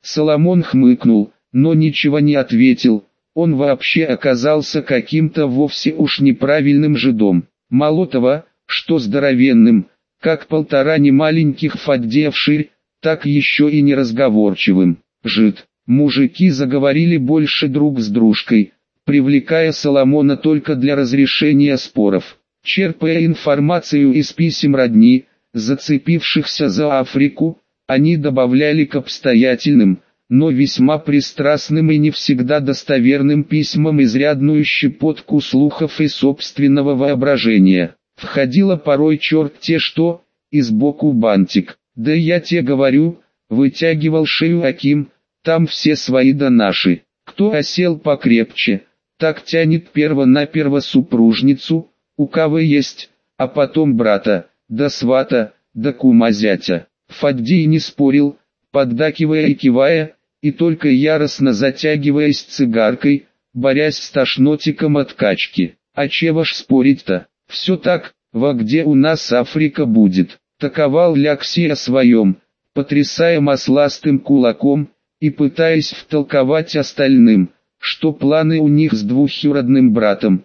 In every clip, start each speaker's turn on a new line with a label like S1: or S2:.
S1: Соломон хмыкнул, но ничего не ответил. Он вообще оказался каким-то вовсе уж неправильным жидом. Мало того, что здоровенным, как 1,5 немаленьких фаддея вширь, так еще и неразговорчивым. Жид. Мужики заговорили больше друг с дружкой, привлекая Соломона только для разрешения споров. Черпая информацию из писем родни, зацепившихся за Африку, они добавляли к обстоятельным, но весьма пристрастным и не всегда достоверным письмам изрядную щепотку слухов и собственного воображения. Входило порой черт-те что, и сбоку бантик. Да я те говорю, вытягивал шею Аким, там все свои да наши. Кто осел покрепче, так тянет перво-наперво супружницу, у кого есть, а потом брата, да свата, да кума зятя. Фаддей не спорил, поддакивая и кивая, и только яростно затягиваясь цигаркой, борясь с тошнотиком от качки. А чего ж спорить-то? Все так, во где у нас Африка будет. Таковал Лякси о своем, потрясая масластым кулаком, и пытаясь втолковать остальным, что планы у них с двухюродным братом,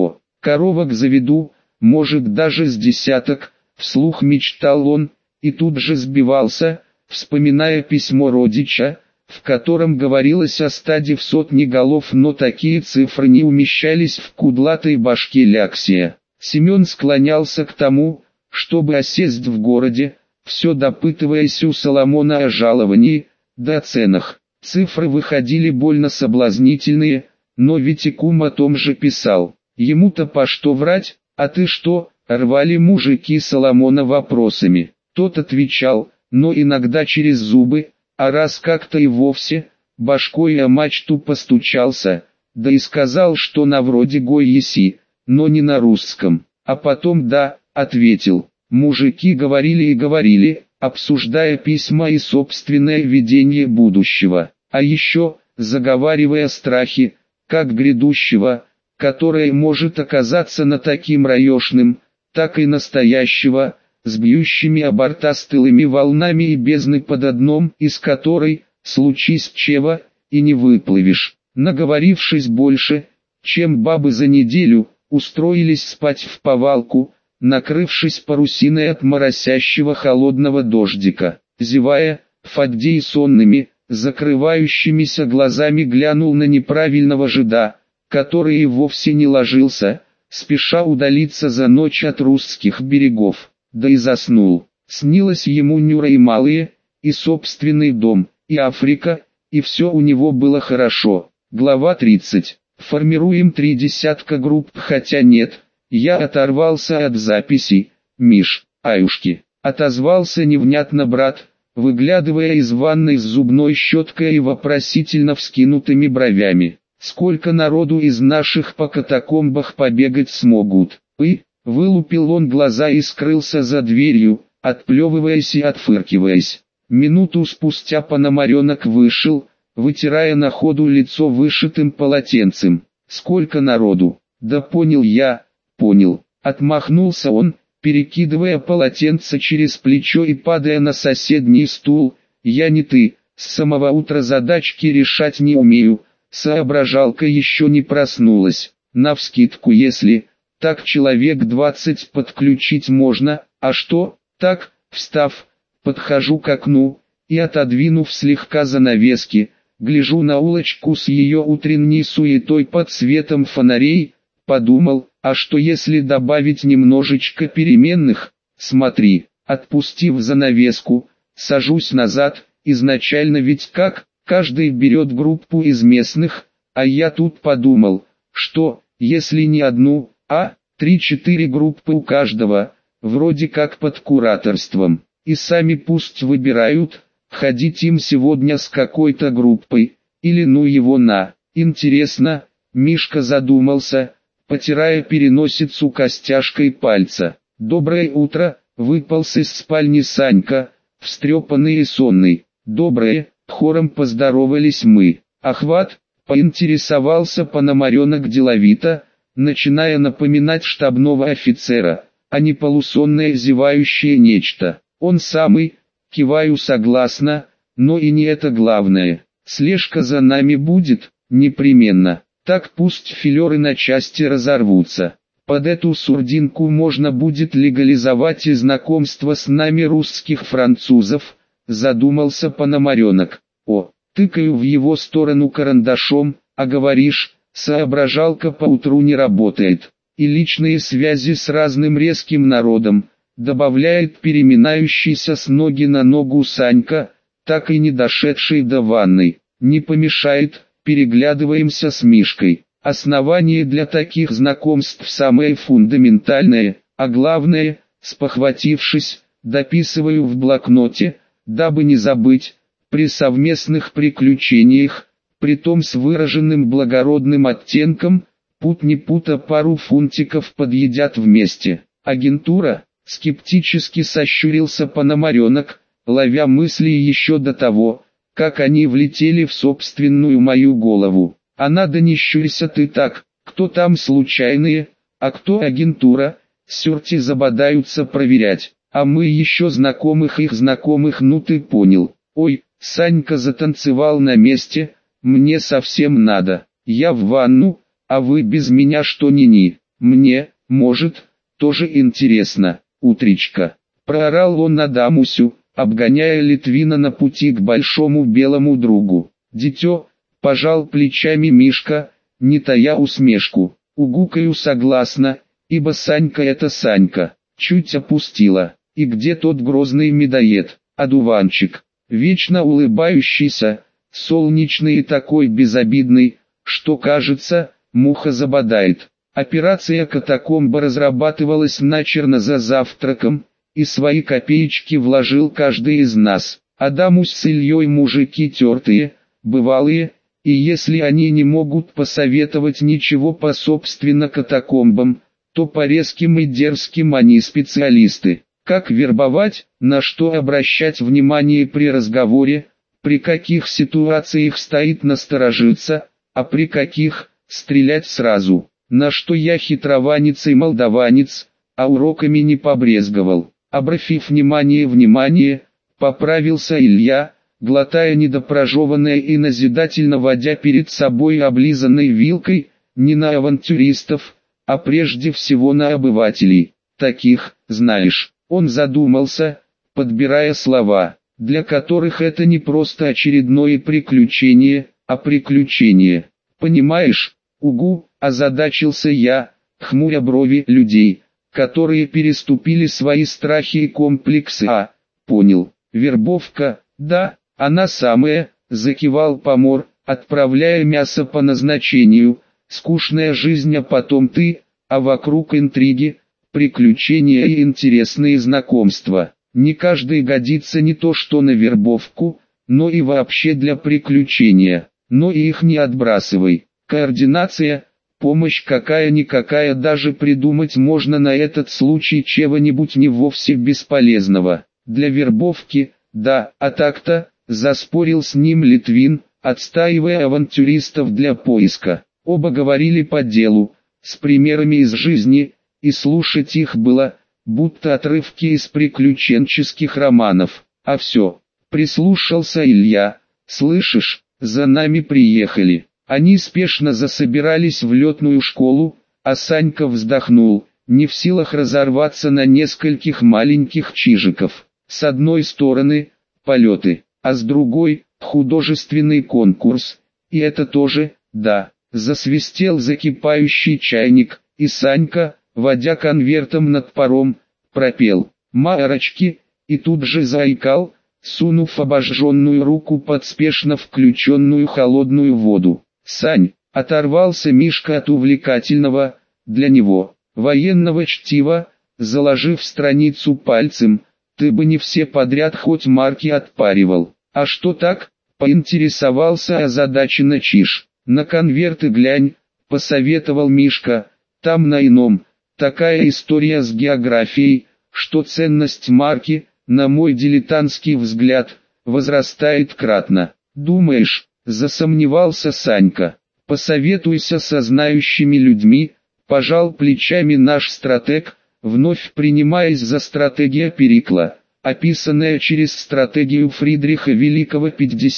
S1: коровок заведу, может даже с десяток, вслух мечтал он, и тут же сбивался, вспоминая письмо родича, в котором говорилось о стаде в 100 голов, но такие цифры не умещались в кудлатой башке Ляксия. Семен склонялся к тому, чтобы осесть в городе, все допытываясь у Соломона о жаловании, да о ценах. Цифры выходили больно соблазнительные, но ведь и кум о том же писал. Ему-то по что врать, а ты что, рвали мужики Соломона вопросами. Тот отвечал, но иногда через зубы, а раз как-то и вовсе, башкой о мачту постучался, да и сказал, что на вроде гой еси, но не на русском. А потом да, ответил. Мужики говорили и говорили, обсуждая письма и собственное видение будущего, а еще, заговаривая страхи, как грядущего, которое может оказаться на таким раешным, так и настоящего, с бьющими о борта стылыми волнами и бездны под одном, из которой, случись чего, и не выплывешь. Наговорившись больше, чем бабы за неделю, устроились спать в повалку, накрывшись парусиной от моросящего холодного дождика. Зевая, Фаддей сонными, закрывающимися глазами глянул на неправильного жида, который и вовсе не ложился, спеша удалиться за ночь от русских берегов, да и заснул. Снилось ему Нюра и малые, и собственный дом, и Африка, и все у него было хорошо. Глава 30. Формируем 3 десятка групп, хотя нет, я оторвался от записей. Миш, аюшки, отозвался невнятно брат, выглядывая из ванной с зубной щеткой и вопросительно вскинутыми бровями. Сколько народу из наших по катакомбах побегать смогут? Вылупил он глаза и скрылся за дверью, отплевываясь и отфыркиваясь. Минуту спустя Пономаренок вышел, вытирая на ходу лицо вышитым полотенцем. Сколько народу? Да понял я, понял. Отмахнулся он, перекидывая полотенце через плечо и падая на соседний стул. Я не ты, с самого утра задачки решать не умею. Соображалка еще не проснулась. Навскидку если, так человек 20 подключить можно, а что, так, встав, подхожу к окну, и отодвинув слегка занавески, гляжу на улочку с ее утренней суетой под светом фонарей, подумал, а что если добавить немножечко переменных, смотри, отпустив занавеску, сажусь назад, изначально ведь как, каждый берет группу из местных, а я тут подумал, что, если не одну, а 3-4 группы у каждого, вроде как под кураторством, и сами пусть выбирают, ходить им сегодня с какой-то группой, или ну его на. Интересно, Мишка задумался, потирая переносицу костяшкой пальца. Доброе утро, выполз из спальни Санька, встрепанный и сонный. Доброе, хором поздоровались мы. Охват, поинтересовался Пономаренок деловито, начиная напоминать штабного офицера, а не полусонное зевающее нечто. Он самый, киваю согласно, но и не это главное. Слежка за нами будет, непременно. Так пусть филеры на части разорвутся. Под эту сурдинку можно будет легализовать и знакомство с нами русских французов, задумался Пономаренок. О, тыкаю в его сторону карандашом, а говоришь, соображалка поутру не работает. И личные связи с разным резким народом, добавляет переминающийся с ноги на ногу Санька, так и не дошедший до ванной. Не помешает, переглядываемся с Мишкой. Основание для таких знакомств самое фундаментальное, а главное, спохватившись, дописываю в блокноте, дабы не забыть, при совместных приключениях, притом с выраженным благородным оттенком, пут не пута пару фунтиков подъедят вместе. Агентура, скептически сощурился Пономаренок, ловя мысли еще до того, как они влетели в собственную мою голову. А надо не щурься ты так, кто там случайные, а кто агентура, сюрти забодаются проверять, а мы еще знакомых их знакомых, ну ты понял. Ой, Санька затанцевал на месте, мне совсем надо, я в ванну, а вы без меня что ни-ни, мне, может, тоже интересно, утречка. Проорал он на Дамусю, обгоняя Литвина на пути к большому белому другу. Дитё, пожал плечами Мишка, не тая усмешку. Угукаю согласно, ибо Санька это Санька. Чуть опустила. И где тот грозный медоед, одуванчик? Вечно улыбающийся, солнечный и такой безобидный, что кажется, муха забодает. Операция «Катакомба» разрабатывалась начерно за завтраком, и свои копеечки вложил каждый из нас. Адамус с Ильей мужики тертые, бывалые, и если они не могут посоветовать ничего по собственно катакомбам, то по резким и дерзким они специалисты. Как вербовать, на что обращать внимание при разговоре, при каких ситуациях стоит насторожиться, а при каких стрелять сразу. На что я хитрованец и молдаванец, а уроками не побрезговал. Обратив внимание, поправился Илья, глотая недопрожеванное и назидательно водя перед собой облизанной вилкой, не на авантюристов, а прежде всего на обывателей, таких, знаешь. Он задумался, подбирая слова, для которых это не просто очередное приключение, а приключение. Понимаешь, угу, озадачился я, хмуря брови людей, которые переступили свои страхи и комплексы. Понял, вербовка, да, она самая, закивал помор, отправляя мясо по назначению, скучная жизнь, а потом ты, а вокруг интриги, приключения и интересные знакомства. Не каждый годится не то что на вербовку, но и вообще для приключения, но и их не отбрасывай. Координация, помощь какая-никакая, даже придумать можно на этот случай чего-нибудь не вовсе бесполезного. Для вербовки, да, а так-то, заспорил с ним Литвин, отстаивая авантюристов для поиска. Оба говорили по делу, с примерами из жизни, и слушать их было, будто отрывки из приключенческих романов. А все, прислушался Илья, слышишь, за нами приехали. Они спешно засобирались в летную школу, а Санька вздохнул, не в силах разорваться на нескольких маленьких чижиков. С одной стороны, полеты, а с другой, художественный конкурс. И это тоже, да, засвистел закипающий чайник, и Санька, водя конвертом над паром, пропел «Марочки», и тут же заикал, сунув обожженную руку под спешно включенную холодную воду. «Сань», оторвался Мишка от увлекательного, для него, военного чтива, заложив страницу пальцем, «ты бы не все подряд хоть марки отпаривал». «А что так?» — поинтересовался озадаченно Чиж. «На конверты глянь», — посоветовал Мишка, «там на ином, такая история с географией, что ценность марки, на мой дилетантский взгляд, возрастает кратно». «Думаешь?» — засомневался Санька. «Посоветуйся со знающими людьми», — пожал плечами наш стратег, вновь принимаясь за стратегия Перикла. описанная через стратегию Фридриха Великого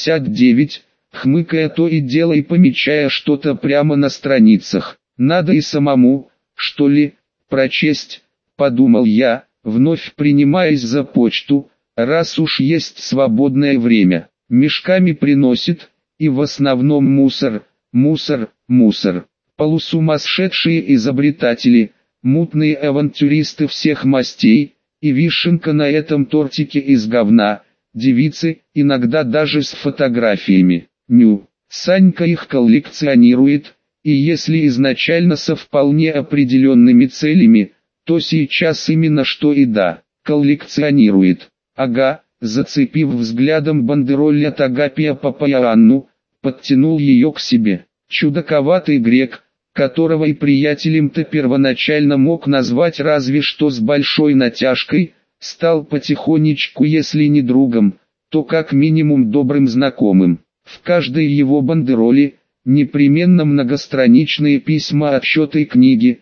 S1: 59, хмыкая то и дело и помечая что-то прямо на страницах. Надо и самому, что ли, прочесть, подумал я, вновь принимаясь за почту, раз уж есть свободное время. Мешками приносит, и в основном мусор, мусор, мусор. Полусумасшедшие изобретатели, мутные авантюристы всех мастей, и вишенка на этом тортике из говна, девицы, иногда даже с фотографиями. Ню, Санька их коллекционирует, и если изначально со вполне определенными целями, то сейчас именно что и да, коллекционирует. Ага, зацепив взглядом бандероль от Агапия Папаяанну, подтянул ее к себе. Чудаковатый грек, которого и приятелем-то первоначально мог назвать разве что с большой натяжкой, стал потихонечку, если не другом, то как минимум добрым знакомым. В каждой его бандероли непременно многостраничные письма, отчеты, книги.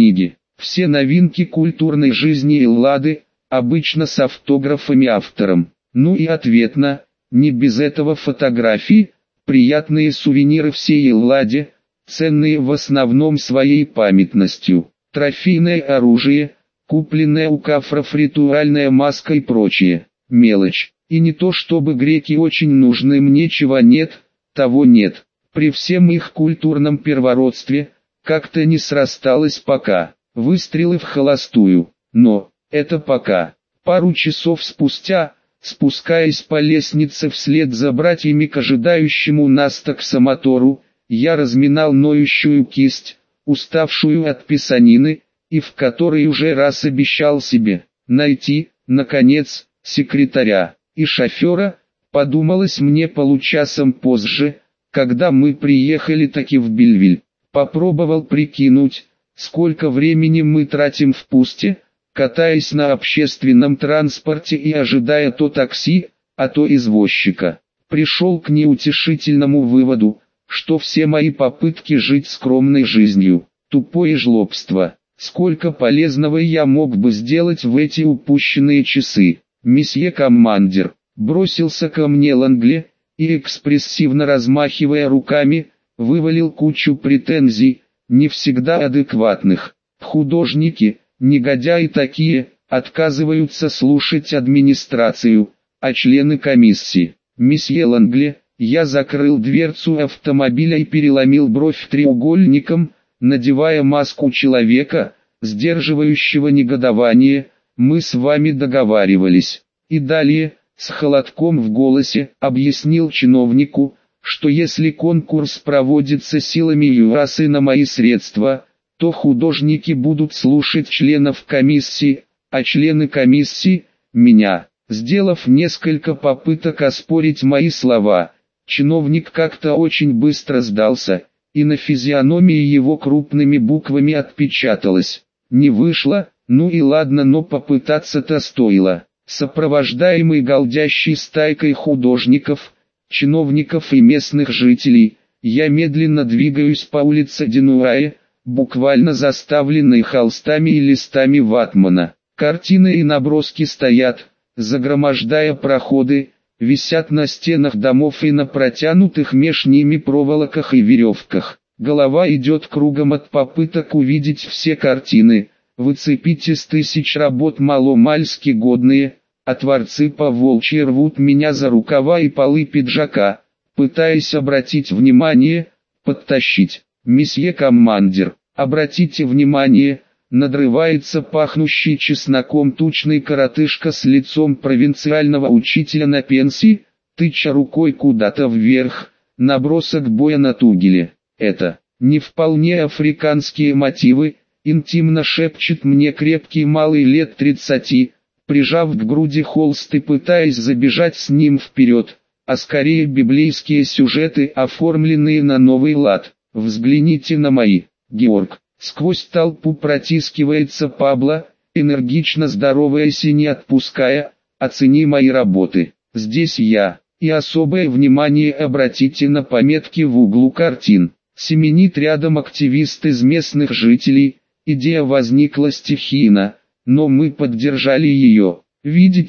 S1: Все новинки культурной жизни Эллады, обычно с автографами автором. Ну и ответно, не без этого фотографии, приятные сувениры всей Элладе, ценные в основном своей памятностью. Трофейное оружие, купленное у кафров, ритуальная маска и прочее. Мелочь. И не то чтобы греки очень нужны, мне чего нет, того нет. При всем их культурном первородстве, как-то не срасталось пока. Выстрелы в холостую. Но, это пока. Пару часов спустя, спускаясь по лестнице вслед за братьями к ожидающему нас таксомотору, я разминал ноющую кисть, уставшую от писанины, и в которой уже раз обещал себе найти, наконец, секретаря и шофера. Подумалось мне получасом позже, когда мы приехали таки в Бельвиль. Попробовал прикинуть, сколько времени мы тратим впусте, катаясь на общественном транспорте и ожидая то такси, а то извозчика. Пришел к неутешительному выводу, что все мои попытки жить скромной жизнью – тупое жлобство. Сколько полезного я мог бы сделать в эти упущенные часы. Месье командир, бросился ко мне Лангли, и экспрессивно размахивая руками, вывалил кучу претензий, не всегда адекватных. Художники, негодяи такие, отказываются слушать администрацию, а члены комиссии. Месье Лангли, я закрыл дверцу автомобиля и переломил бровь треугольником, надевая маску человека, сдерживающего негодование. Мы с вами договаривались. И далее, с холодком в голосе, объяснил чиновнику, что если конкурс проводится силами ЮАС и на мои средства, то художники будут слушать членов комиссии, а члены комиссии – меня. Сделав несколько попыток оспорить мои слова, чиновник как-то очень быстро сдался, и на физиономии его крупными буквами отпечаталось: «Не вышло, ну и ладно, но попытаться-то стоило». Сопровождаемый голдящей стайкой художников, чиновников и местных жителей, я медленно двигаюсь по улице Денуае, буквально заставленной холстами и листами ватмана. Картины и наброски стоят, загромождая проходы, висят на стенах домов и на протянутых меж ними проволоках и веревках. Голова идет кругом от попыток увидеть все картины, выцепить из тысяч работ маломальски годные, а творцы по-волчьи рвут меня за рукава и полы пиджака, пытаясь обратить внимание, подтащить. «Месье командир, обратите внимание», надрывается пахнущий чесноком тучный коротышка с лицом провинциального учителя на пенсии, тыча рукой куда-то вверх, набросок боя на тугеле. «Это не вполне африканские мотивы», интимно шепчет мне крепкий малый лет 30, прижав к груди холст и пытаясь забежать с ним вперед, а скорее библейские сюжеты, оформленные на новый лад. «Взгляните на мои, Георг». Сквозь толпу протискивается Пабло, энергично здороваясь и не отпуская: «Оцени мои работы. Здесь я». И особое внимание обратите на пометки в углу картин. Семенит рядом активист из местных жителей. Идея возникла стихийно, но мы поддержали ее. Видите,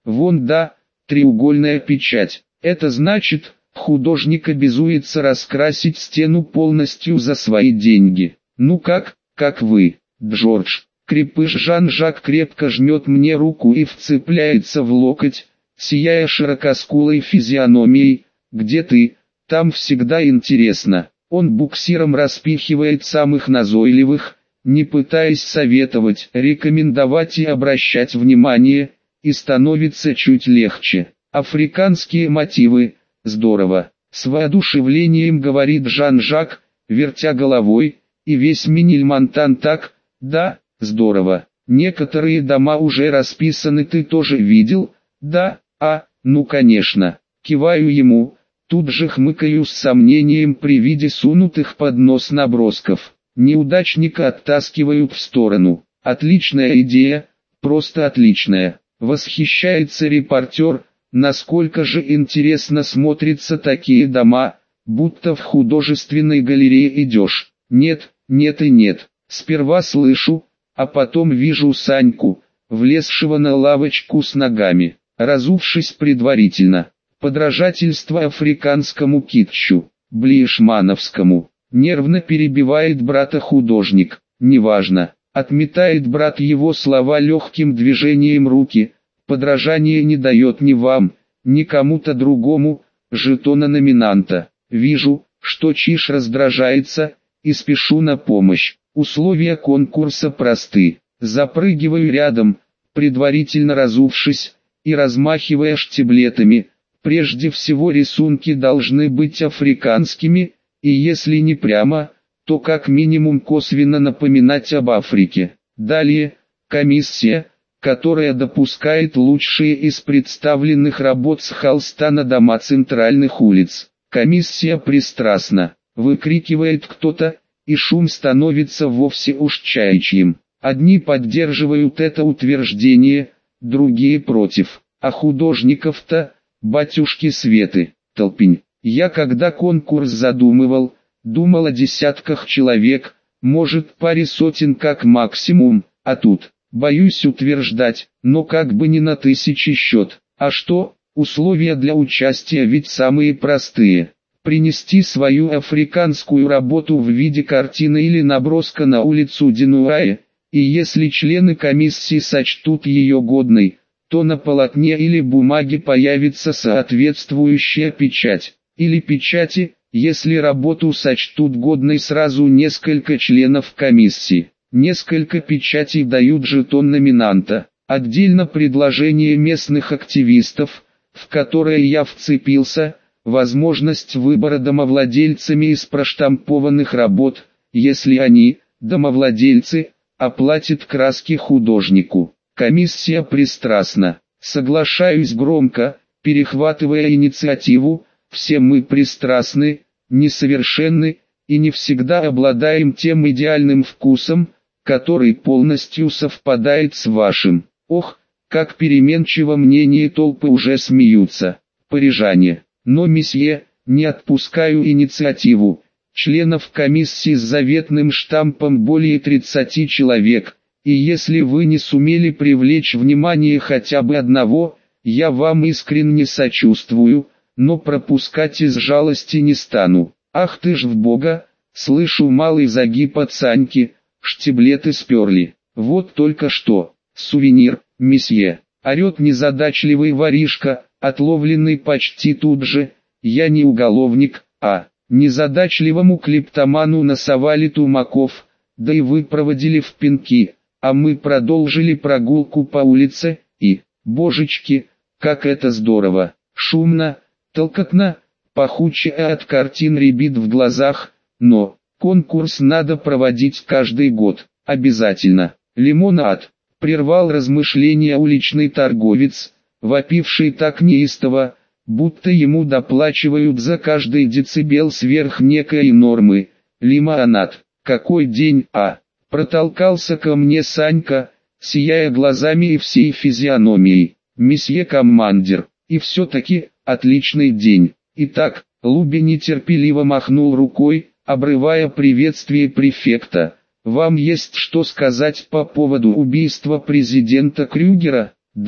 S1: Вон да, треугольная печать. Это значит, художник обязуется раскрасить стену полностью за свои деньги. Ну как вы, Джордж? Крепыш Жан-Жак крепко жмет мне руку и вцепляется в локоть, сияя широкоскулой физиономией. Где ты? Там всегда интересно. Он буксиром распихивает самых назойливых, не пытаясь советовать, рекомендовать и обращать внимание, и становится чуть легче. Африканские мотивы, здорово. С воодушевлением говорит Жан-Жак, вертя головой, и весь Менильмонтан так, да, здорово. Некоторые дома уже расписаны, ты тоже видел? Да, ну конечно. Киваю ему, тут же хмыкаю с сомнением при виде сунутых под нос набросков. Неудачника оттаскивают в сторону. Отличная идея, просто отличная. Восхищается репортер, насколько же интересно смотрятся такие дома, будто в художественной галерее идешь. Нет и нет. Сперва слышу, а потом вижу Саньку, влезшего на лавочку с ногами, разувшись предварительно. Подражательство африканскому китчу, блишмановскому. Нервно перебивает брата художник. Неважно, отметает брат его слова легким движением руки. Подражание не дает ни вам, ни кому-то другому, жетона номинанта. Вижу, что Чиш раздражается, и спешу на помощь. Условия конкурса просты. Запрыгиваю рядом, предварительно разувшись, и размахивая штиблетами. Прежде всего рисунки должны быть африканскими, и если не прямо, то как минимум косвенно напоминать об Африке. Далее, комиссия, которая допускает лучшие из представленных работ с холста на дома центральных улиц. Комиссия пристрастна, выкрикивает кто-то, и шум становится вовсе уж чаячьим. Одни поддерживают это утверждение, другие против, а художников-то, батюшки Светы, толпень. Я когда конкурс задумывал, думал о десятках человек, может паре сотен как максимум, а тут, боюсь утверждать, но как бы не на тысячи счет. А что, условия для участия ведь самые простые. Принести свою африканскую работу в виде картины или наброска на улицу Денуае, и если члены комиссии сочтут ее годной, то на полотне или бумаге появится соответствующая печать, или печати, если работу сочтут годной сразу несколько членов комиссии. Несколько печатей дают жетон номинанта. Отдельно предложение местных активистов, в которое я вцепился, возможность выбора домовладельцами из проштампованных работ, если они, домовладельцы, оплатят краски художнику. Комиссия пристрастна. Соглашаюсь громко, перехватывая инициативу, все мы пристрастны, несовершенны, и не всегда обладаем тем идеальным вкусом, который полностью совпадает с вашим. Ох, как переменчиво мнение толпы уже смеются. Парижане. Но, месье, не отпускаю инициативу. Членов комиссии с заветным штампом более 30 человек, и если вы не сумели привлечь внимание хотя бы одного, я вам искренне сочувствую, но пропускать из жалости не стану. Ах ты ж в Бога, слышу малый загиб от Саньки, штиблеты сперли. Вот только что, сувенир, месье, орет незадачливый воришка, отловленный почти тут же. Я не уголовник, а незадачливому клептоману насовали тумаков, да и вы проводили в пинки, а мы продолжили прогулку по улице, и, божечки, как это здорово, шумно, толкотно, пахуче от картин рябит в глазах, но конкурс надо проводить каждый год, обязательно. Лимонад, прервал размышления уличный торговец, вопивший так неистово, будто ему доплачивают за каждый децибел сверх некой нормы. Лимонад, какой день, протолкался ко мне Санька, сияя глазами и всей физиономией. Месье командир, и все-таки, отличный день. Итак, Луби нетерпеливо махнул рукой, обрывая приветствие префекта. Вам есть что сказать по поводу убийства президента Крюгера? Да,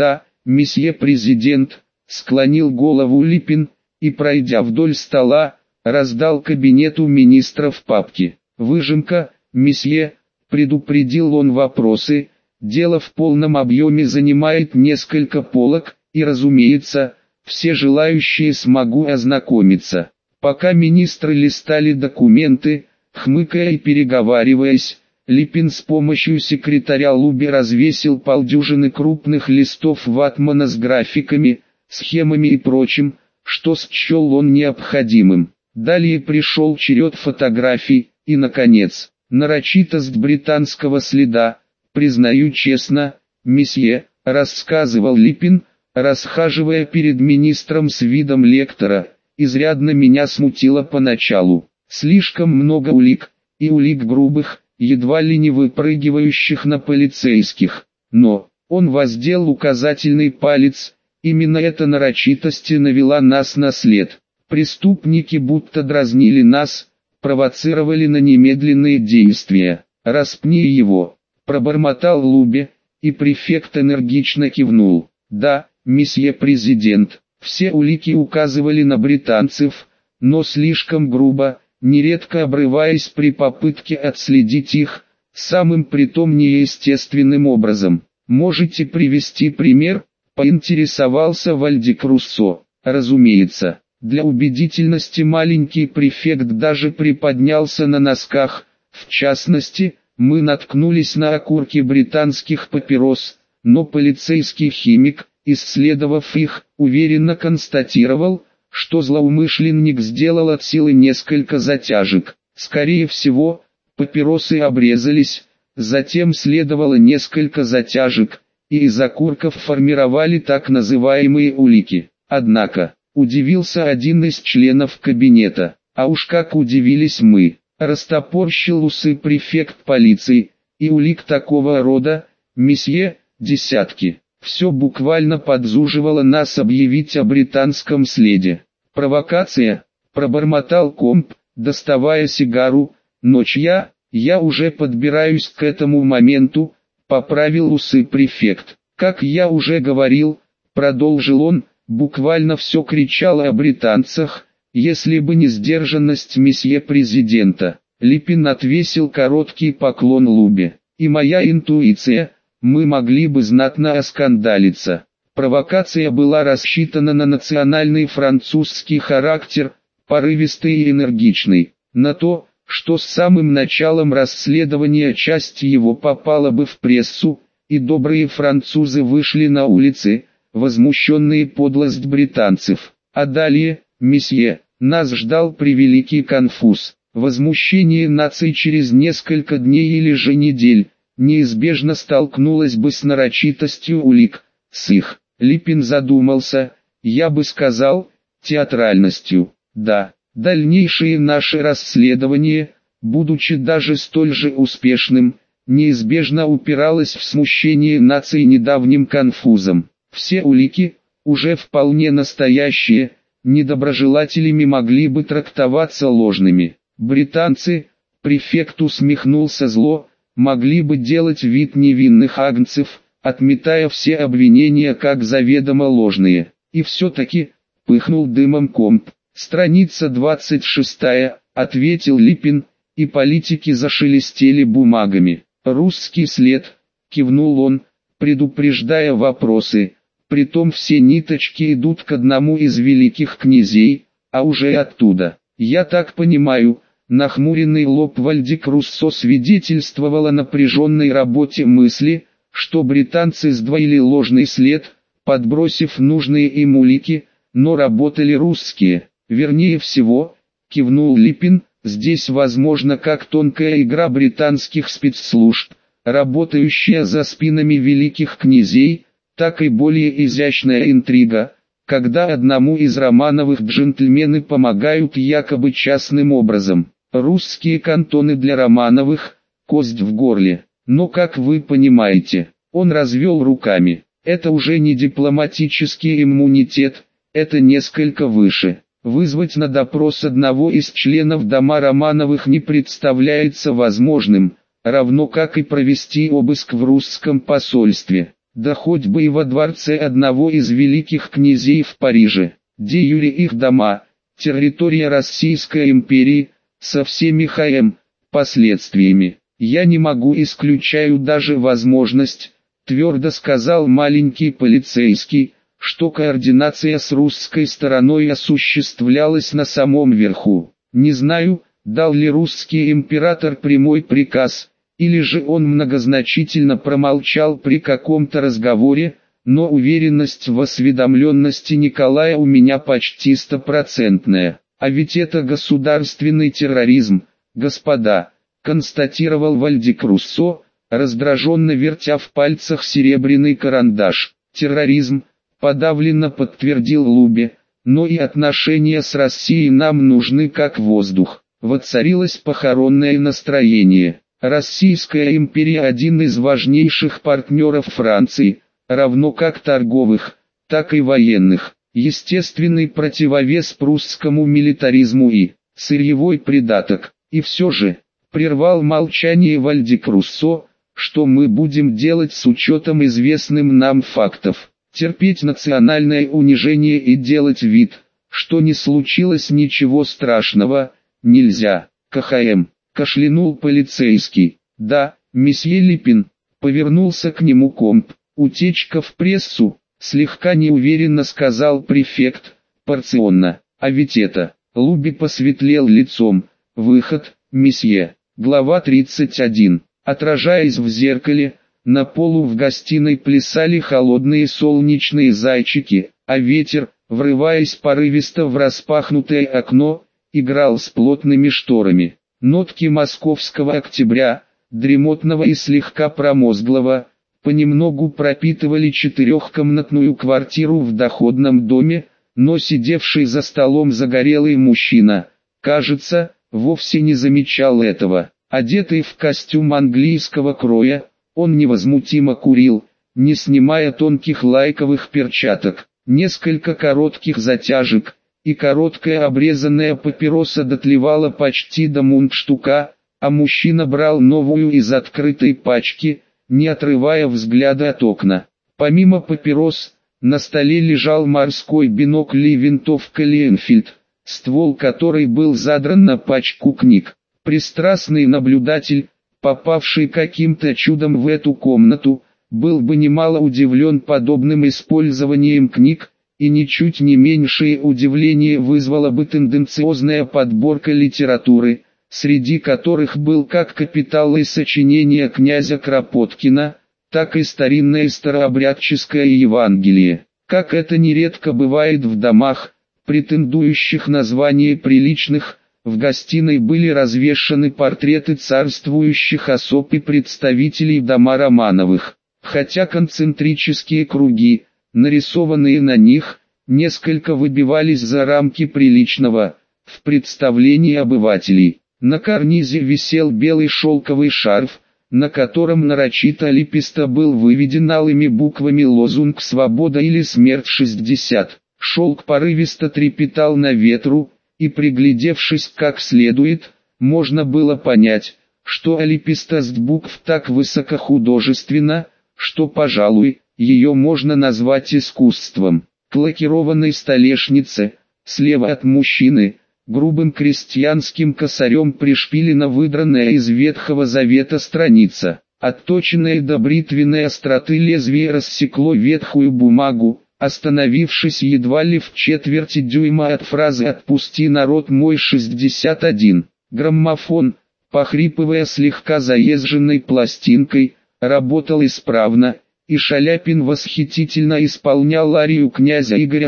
S1: месье президент, склонил голову Липин, и пройдя вдоль стола, раздал кабинету министров папки. Выжимка, месье, предупредил он вопросы, дело в полном объеме занимает несколько полок, и разумеется, все желающие смогу ознакомиться. Пока министры листали документы, хмыкая и переговариваясь, Липин с помощью секретаря Луби развесил полдюжины крупных листов ватмана с графиками, схемами и прочим, что счел он необходимым. Далее пришел черед фотографий, и, наконец, нарочитость британского следа. «Признаю честно, месье», — рассказывал Липин, расхаживая перед министром с видом лектора, «изрядно меня смутило поначалу. Слишком много улик, и улик грубых, едва ли не выпрыгивающих на полицейских. Но, он воздел указательный палец, именно эта нарочитость навела нас на след. Преступники будто дразнили нас, провоцировали на немедленные действия. Распни его», — пробормотал Луби, и префект энергично кивнул. «Да, месье президент, все улики указывали на британцев, но слишком грубо, нередко обрываясь при попытке отследить их, самым притом неестественным образом. Можете привести пример?» — поинтересовался Вальдик Руссо. Разумеется. Для убедительности маленький префект даже приподнялся на носках. В частности, мы наткнулись на окурки британских папирос, но полицейский химик, исследовав их, уверенно констатировал, что злоумышленник сделал от силы несколько затяжек. Скорее всего, папиросы обрезались, затем следовало несколько затяжек, и из окурков формировали так называемые улики. Однако, удивился один из членов кабинета, а уж как удивились мы, растопорщил усы префект полиции, и улик такого рода, месье, десятки. Все буквально подзуживало нас объявить о британском следе. «Провокация», — пробормотал комп, доставая сигару, «но чья, я уже подбираюсь к этому моменту», — поправил усы префект. «Как я уже говорил», — продолжил он, — «буквально все кричало о британцах, если бы не сдержанность месье президента». Липин отвесил короткий поклон Лубе. «И моя интуиция, мы могли бы знатно оскандалиться». Провокация была рассчитана на национальный французский характер, порывистый и энергичный, на то, что с самым началом расследования часть его попала бы в прессу, и добрые французы вышли на улицы, возмущенные подлость британцев. А далее, месье, нас ждал превеликий конфуз. Возмущение наций через несколько дней или же недель неизбежно столкнулось бы с нарочитостью улик, с их, Липин задумался, я бы сказал, театральностью. Да, дальнейшее наше расследование, будучи даже столь же успешным, неизбежно упиралось в смущение наций недавним конфузом. Все улики, уже вполне настоящие, недоброжелателями могли бы трактоваться ложными. Британцы, префект усмехнулся зло, могли бы делать вид невинных агнцев, отметая все обвинения как заведомо ложные. И все-таки, пыхнул дымом комп. «Страница 26, ответил Липин, и политики зашелестели бумагами. «Русский след», кивнул он, предупреждая вопросы. «Притом все ниточки идут к одному из великих князей, а уже оттуда. Я так понимаю». Нахмуренный лоб Вальдик Руссо свидетельствовал о напряженной работе мысли, что британцы сдвоили ложный след, подбросив нужные им улики, но работали русские. «Вернее всего», кивнул Липин, «здесь возможно как тонкая игра британских спецслужб, работающая за спинами великих князей, так и более изящная интрига, когда одному из Романовых джентльмены помогают якобы частным образом. Русские кантоны для Романовых – кость в горле. Но как вы понимаете, он развел руками. Это уже не дипломатический иммунитет, это несколько выше. Вызвать на допрос одного из членов дома Романовых не представляется возможным, равно как и провести обыск в русском посольстве. да хоть бы и во дворце одного из великих князей в Париже. Де юре их дома, территория Российской империи, со всеми последствиями. Я не могу исключаю даже возможность, твердо сказал маленький полицейский, что координация с русской стороной осуществлялась на самом верху. Не знаю, дал ли русский император прямой приказ, или же он многозначительно промолчал при каком-то разговоре, но уверенность в осведомленности Николая у меня почти стопроцентная. А ведь это государственный терроризм, господа, констатировал Вальдик Руссо, раздраженно вертя в пальцах серебряный карандаш. Терроризм, подавленно подтвердил Лубе, но и отношения с Россией нам нужны как воздух. Воцарилось похоронное настроение. Российская империя один из важнейших партнеров Франции, равно как торговых, так и военных. Естественный противовес прусскому милитаризму и сырьевой придаток. И все же, прервал молчание Вальдик Руссо, что мы будем делать с учетом известным нам фактов. Терпеть национальное унижение и делать вид, что не случилось ничего страшного, нельзя. КХМ, кашлянул полицейский. Да, месье Липин, повернулся к нему комп. Утечка в прессу, слегка неуверенно сказал префект, порционно. А ведь это, Луби посветлел лицом. Выход, месье. Глава 31. Отражаясь в зеркале, на полу в гостиной плясали холодные солнечные зайчики, а ветер, врываясь порывисто в распахнутое окно, играл с плотными шторами. Нотки московского октября, дремотного и слегка промозглого, понемногу пропитывали четырехкомнатную квартиру в доходном доме, но сидевший за столом загорелый мужчина, кажется, вовсе не замечал этого. Одетый в костюм английского кроя, он невозмутимо курил, не снимая тонких лайковых перчаток. Несколько коротких затяжек, и короткая обрезанная папироса дотлевала почти до мундштука, а мужчина брал новую из открытой пачки, не отрывая взгляда от окна. Помимо папирос, на столе лежал морской бинокль и винтовка Ленфильд, ствол которой был задран на пачку книг. Пристрастный наблюдатель, попавший каким-то чудом в эту комнату, был бы немало удивлен подобным использованием книг, и ничуть не меньшее удивление вызвала бы тенденциозная подборка литературы, среди которых был как капиталы сочинения князя Кропоткина, так и старинное старообрядческое Евангелие. Как это нередко бывает в домах, претендующих на звание приличных, в гостиной были развешаны портреты царствующих особ и представителей дома Романовых, хотя концентрические круги, нарисованные на них, несколько выбивались за рамки приличного, в представлении обывателей. На карнизе висел белый шелковый шарф, на котором нарочито липисто был выведен алыми буквами лозунг «Свобода» или «Смерть 60». Шелк порывисто трепетал на ветру, и приглядевшись как следует, можно было понять, что алипистость букв так высокохудожественна, что, пожалуй, ее можно назвать искусством. К лакированной столешнице, слева от мужчины, грубым крестьянским косарем пришпилена выдранная из Ветхого Завета страница. Отточенное до бритвенной остроты лезвие рассекло ветхую бумагу, остановившись едва ли в четверти дюйма от фразы «Отпусти, народ мой» 61. Граммофон, похрипывая слегка заезженной пластинкой, работал исправно, и Шаляпин восхитительно исполнял арию князя Игоря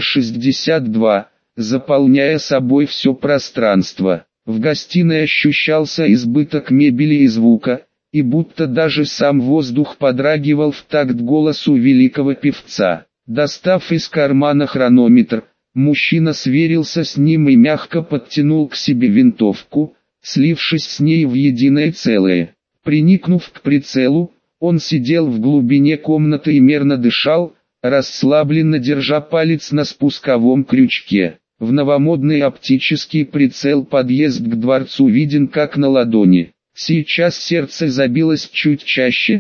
S1: 62, заполняя собой все пространство. В гостиной ощущался избыток мебели и звука, и будто даже сам воздух подрагивал в такт голосу великого певца. Достав из кармана хронометр, мужчина сверился с ним и мягко подтянул к себе винтовку, слившись с ней в единое целое. Приникнув к прицелу, он сидел в глубине комнаты и мерно дышал, расслабленно держа палец на спусковом крючке. В новомодный оптический прицел подъезд к дворцу виден как на ладони. Сейчас сердце забилось чуть чаще,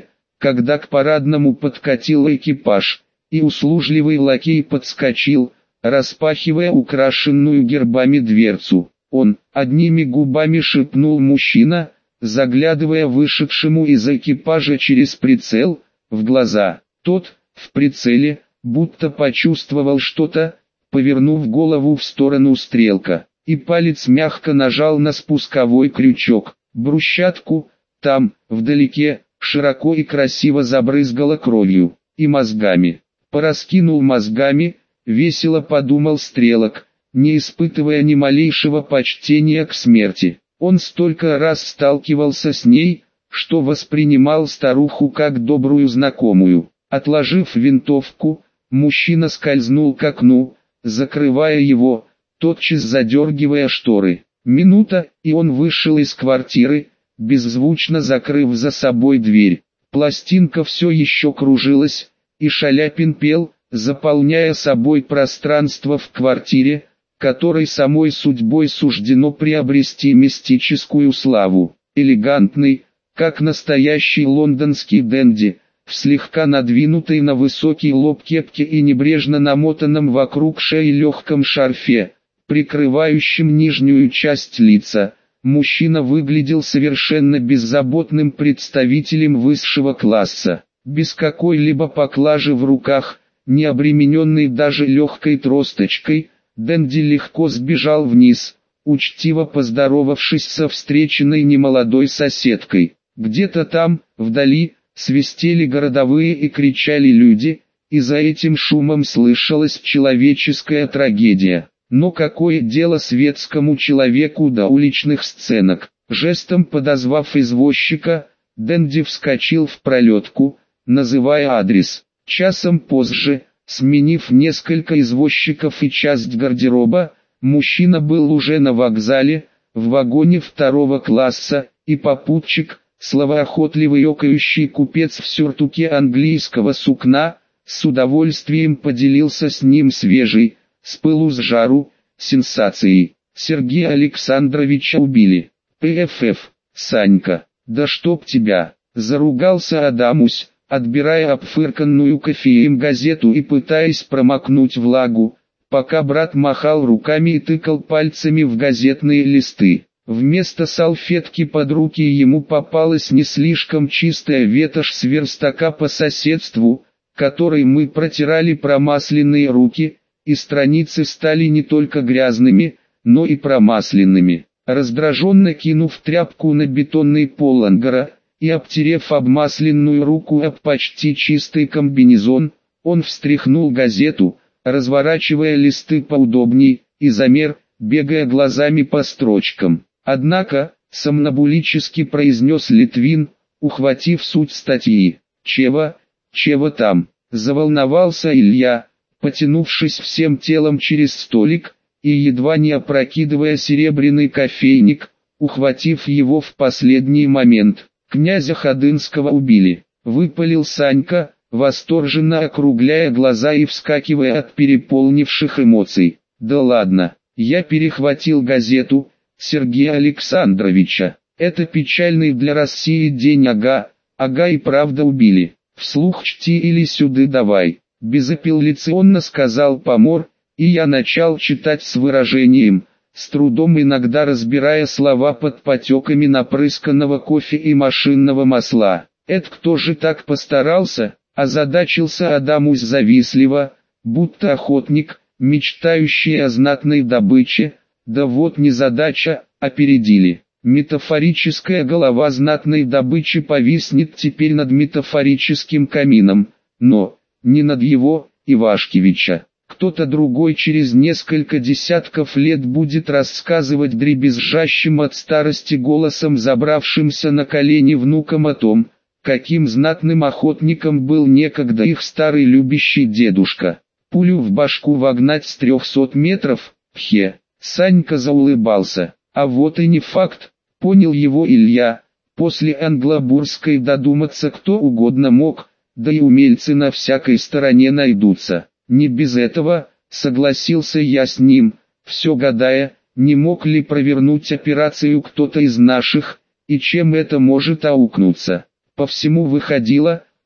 S1: когда к парадному подкатил экипаж, и услужливый лакей подскочил, распахивая украшенную гербами дверцу. Он одними губами шепнул мужчина, заглядывая вышедшему из экипажа через прицел, в глаза. Тот, в прицеле, будто почувствовал что-то, повернув голову в сторону стрелка, и палец мягко нажал на спусковой крючок. Брусчатку, там, вдалеке, широко и красиво забрызгало кровью и мозгами. Пораскинул мозгами, весело подумал стрелок, не испытывая ни малейшего почтения к смерти. Он столько раз сталкивался с ней, что воспринимал старуху как добрую знакомую. Отложив винтовку, мужчина скользнул к окну, закрывая его, тотчас задергивая шторы. Минута, и он вышел из квартиры, беззвучно закрыв за собой дверь. Пластинка все еще кружилась, и Шаляпин пел, заполняя собой пространство в квартире, которой самой судьбой суждено приобрести мистическую славу. Элегантный, как настоящий лондонский денди, в слегка надвинутой на высокий лоб кепке и небрежно намотанном вокруг шеи легком шарфе, прикрывающем нижнюю часть лица, мужчина выглядел совершенно беззаботным представителем высшего класса, без какой-либо поклажи в руках, не обремененный даже легкой тросточкой. Дэнди легко сбежал вниз, учтиво поздоровавшись со встреченной немолодой соседкой. Где-то там, вдали, свистели городовые и кричали люди, и за этим шумом слышалась человеческая трагедия. Но какое дело светскому человеку до уличных сценок? Жестом подозвав извозчика, Дэнди вскочил в пролетку, называя адрес. Часом позже, сменив несколько извозчиков и часть гардероба, мужчина был уже на вокзале, в вагоне второго класса, и попутчик, словоохотливый окающий купец в сюртуке английского сукна, с удовольствием поделился с ним свежей, с пылу с жару, сенсацией. Сергея Александровича убили. ПФФ, Санька, да чтоб тебя, заругался Адамусь, отбирая обфырканную кофеем газету и пытаясь промокнуть влагу, пока брат махал руками и тыкал пальцами в газетные листы. Вместо салфетки под руки ему попалась не слишком чистая ветошь с верстака по соседству, которой мы протирали промасленные руки, и страницы стали не только грязными, но и промасленными. Раздраженно кинув тряпку на бетонный пол ангара, и обтерев обмасленную руку об почти чистый комбинезон, он встряхнул газету, разворачивая листы поудобней, и замер, бегая глазами по строчкам. Однако, сомнамбулически произнес Литвин, ухватив суть статьи. «Чего там?» – заволновался Илья, потянувшись всем телом через столик, и едва не опрокидывая серебряный кофейник, ухватив его в последний момент. «Князя Ходынского убили», — выпалил Санька, восторженно округляя глаза и вскакивая от переполнивших эмоций. «Да ладно, я перехватил газету Сергея Александровича. Это печальный для России день, ага и правда убили. Вслух чти или сюды давай», — безапелляционно сказал Помор, и я начал читать с выражением, с трудом иногда разбирая слова под потеками напрысканного кофе и машинного масла. «Это кто же так постарался?» – озадачился Адамусь завистливо, будто охотник, мечтающий о знатной добыче. Да вот не задача, опередили. Метафорическая голова знатной добычи повиснет теперь над метафорическим камином, но не над его, Ивашкевича. Кто-то другой через несколько десятков лет будет рассказывать дребезжащим от старости голосом забравшимся на колени внукам о том, каким знатным охотником был некогда их старый любящий дедушка. Пулю в башку вогнать с 300 метров, пхе. Санька заулыбался. А вот и не факт, понял его Илья. После Англобурской додуматься кто угодно мог, да и умельцы на всякой стороне найдутся. Не без этого, согласился я с ним, все гадая, не мог ли провернуть операцию кто-то из наших, и чем это может аукнуться. По всему выходило,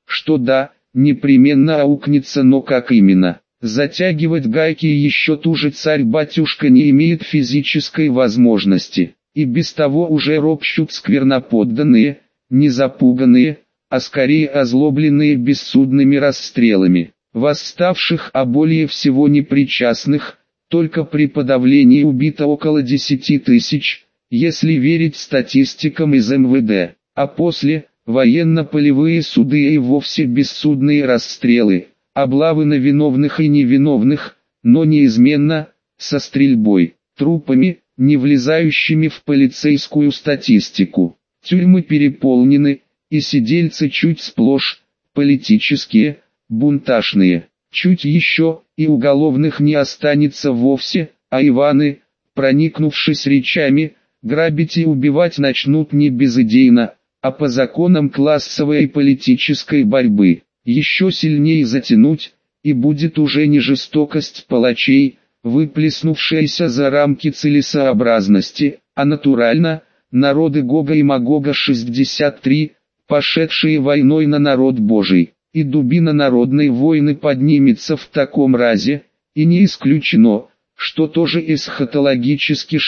S1: что да, непременно аукнется, но как именно. Затягивать гайки еще туже царь-батюшка не имеет физической возможности, и без того уже ропщут скверноподданные, не запуганные, а скорее озлобленные бессудными расстрелами. Восставших, а более всего непричастных, только при подавлении убито около 10 тысяч, если верить статистикам из МВД, а после – военно-полевые суды и вовсе бессудные расстрелы, облавы на виновных и невиновных, но неизменно, со стрельбой, трупами, не влезающими в полицейскую статистику. Тюрьмы переполнены, и сидельцы чуть сплошь, политические, бунтажные. Чуть еще, и уголовных не останется вовсе, а Иваны, проникнувшись речами, грабить и убивать начнут не безыдейно, а по законам классовой и политической борьбы. Еще сильнее затянуть, и будет уже не жестокость палачей, выплеснувшаяся за рамки целесообразности, а натурально, народы Гога и Магога 63, пошедшие войной на народ Божий, и дубина народной войны поднимется в таком разе, и не исключено, что тоже эсхатологически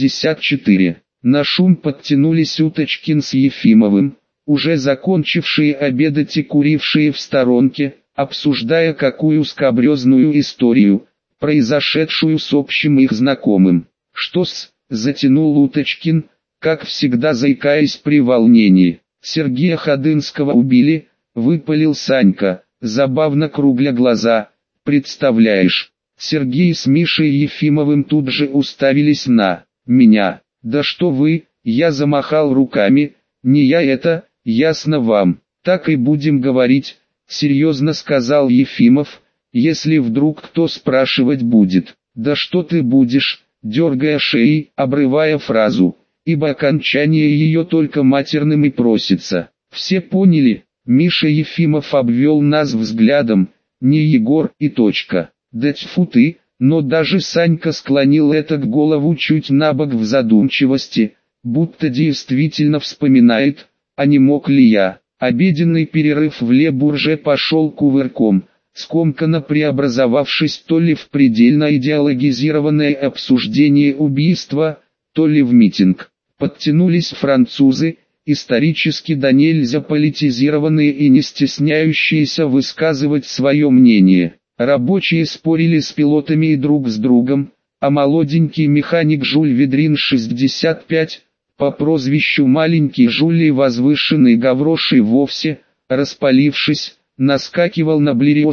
S1: 64. На шум подтянулись Уточкин с Ефимовым, уже закончившие обедать и курившие в сторонке, обсуждая какую скабрезную историю, произошедшую с общим их знакомым. «Что-с?» — затянул Уточкин, как всегда заикаясь при волнении. «Сергея Ходынского убили», — выпалил Санька, забавно кругля глаза. «Представляешь?» Сергей с Мишей Ефимовым тут же уставились на меня. «Да что вы!» — я замахал руками. «Не я это, ясно вам. Так и будем говорить», — серьезно сказал Ефимов, «если вдруг кто спрашивать будет». «Да что ты будешь», — дергая шеей, обрывая фразу, ибо окончание ее только матерным и просится. Все поняли, Миша Ефимов обвел нас взглядом, не Егор и точка. «Да тьфу ты», но даже Санька склонил этот голову чуть набок в задумчивости, будто действительно вспоминает, а не мог ли я. Обеденный перерыв в Ле Бурже пошел кувырком, скомканно преобразовавшись то ли в предельно идеологизированное обсуждение убийства, то ли в митинг. Подтянулись французы, исторически до нельзя политизированные и не стесняющиеся высказывать свое мнение. Рабочие спорили с пилотами и друг с другом, а молоденький механик Жюль Ведрин 65, по прозвищу Маленький Жюль и возвышенный Гаврош и вовсе, распалившись, наскакивал на Блерио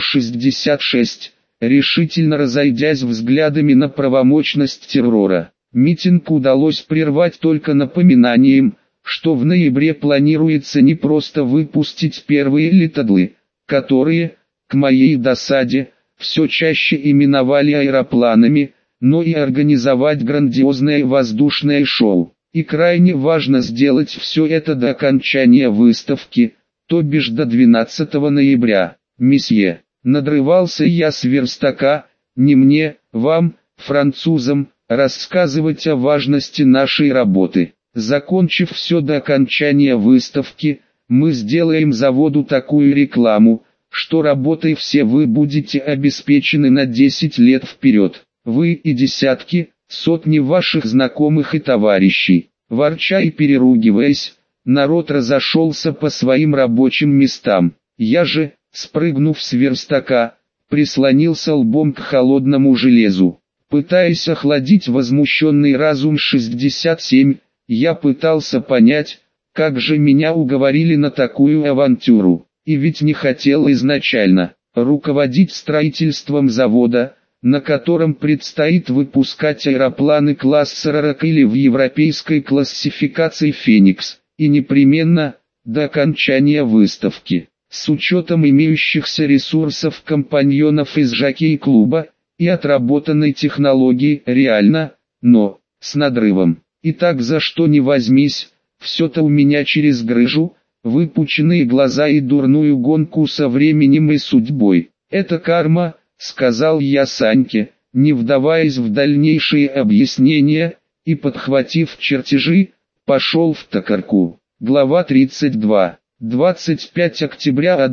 S1: 66, решительно разойдясь взглядами на правомочность террора. Митинг удалось прервать только напоминанием, что в ноябре планируется не просто выпустить первые летадлы, которые, к моей досаде, все чаще именовали аэропланами, но и организовать грандиозное воздушное шоу. И крайне важно сделать все это до окончания выставки, то бишь до 12 ноября. «Месье», надрывался я с верстака, не мне, вам, французам, рассказывать о важности нашей работы. Закончив все до окончания выставки, мы сделаем заводу такую рекламу, что работой все вы будете обеспечены на 10 лет вперед. Вы и десятки, сотни ваших знакомых и товарищей. Ворча и переругиваясь, народ разошелся по своим рабочим местам. Я же, спрыгнув с верстака, прислонился лбом к холодному железу. Пытаясь охладить возмущенный разум 67, я пытался понять, как же меня уговорили на такую авантюру. И ведь не хотел изначально руководить строительством завода, на котором предстоит выпускать аэропланы класса РРК или в европейской классификации «Феникс», и непременно, до окончания выставки, с учетом имеющихся ресурсов компаньонов из жокей-клуба, и отработанной технологии реально, но, с надрывом. И так за что ни возьмись, все-то у меня через грыжу, выпученные глаза и дурную гонку со временем и судьбой. «Это карма», — сказал я Саньке, не вдаваясь в дальнейшие объяснения, и, подхватив чертежи, пошел в токарку. Глава 32. 25 октября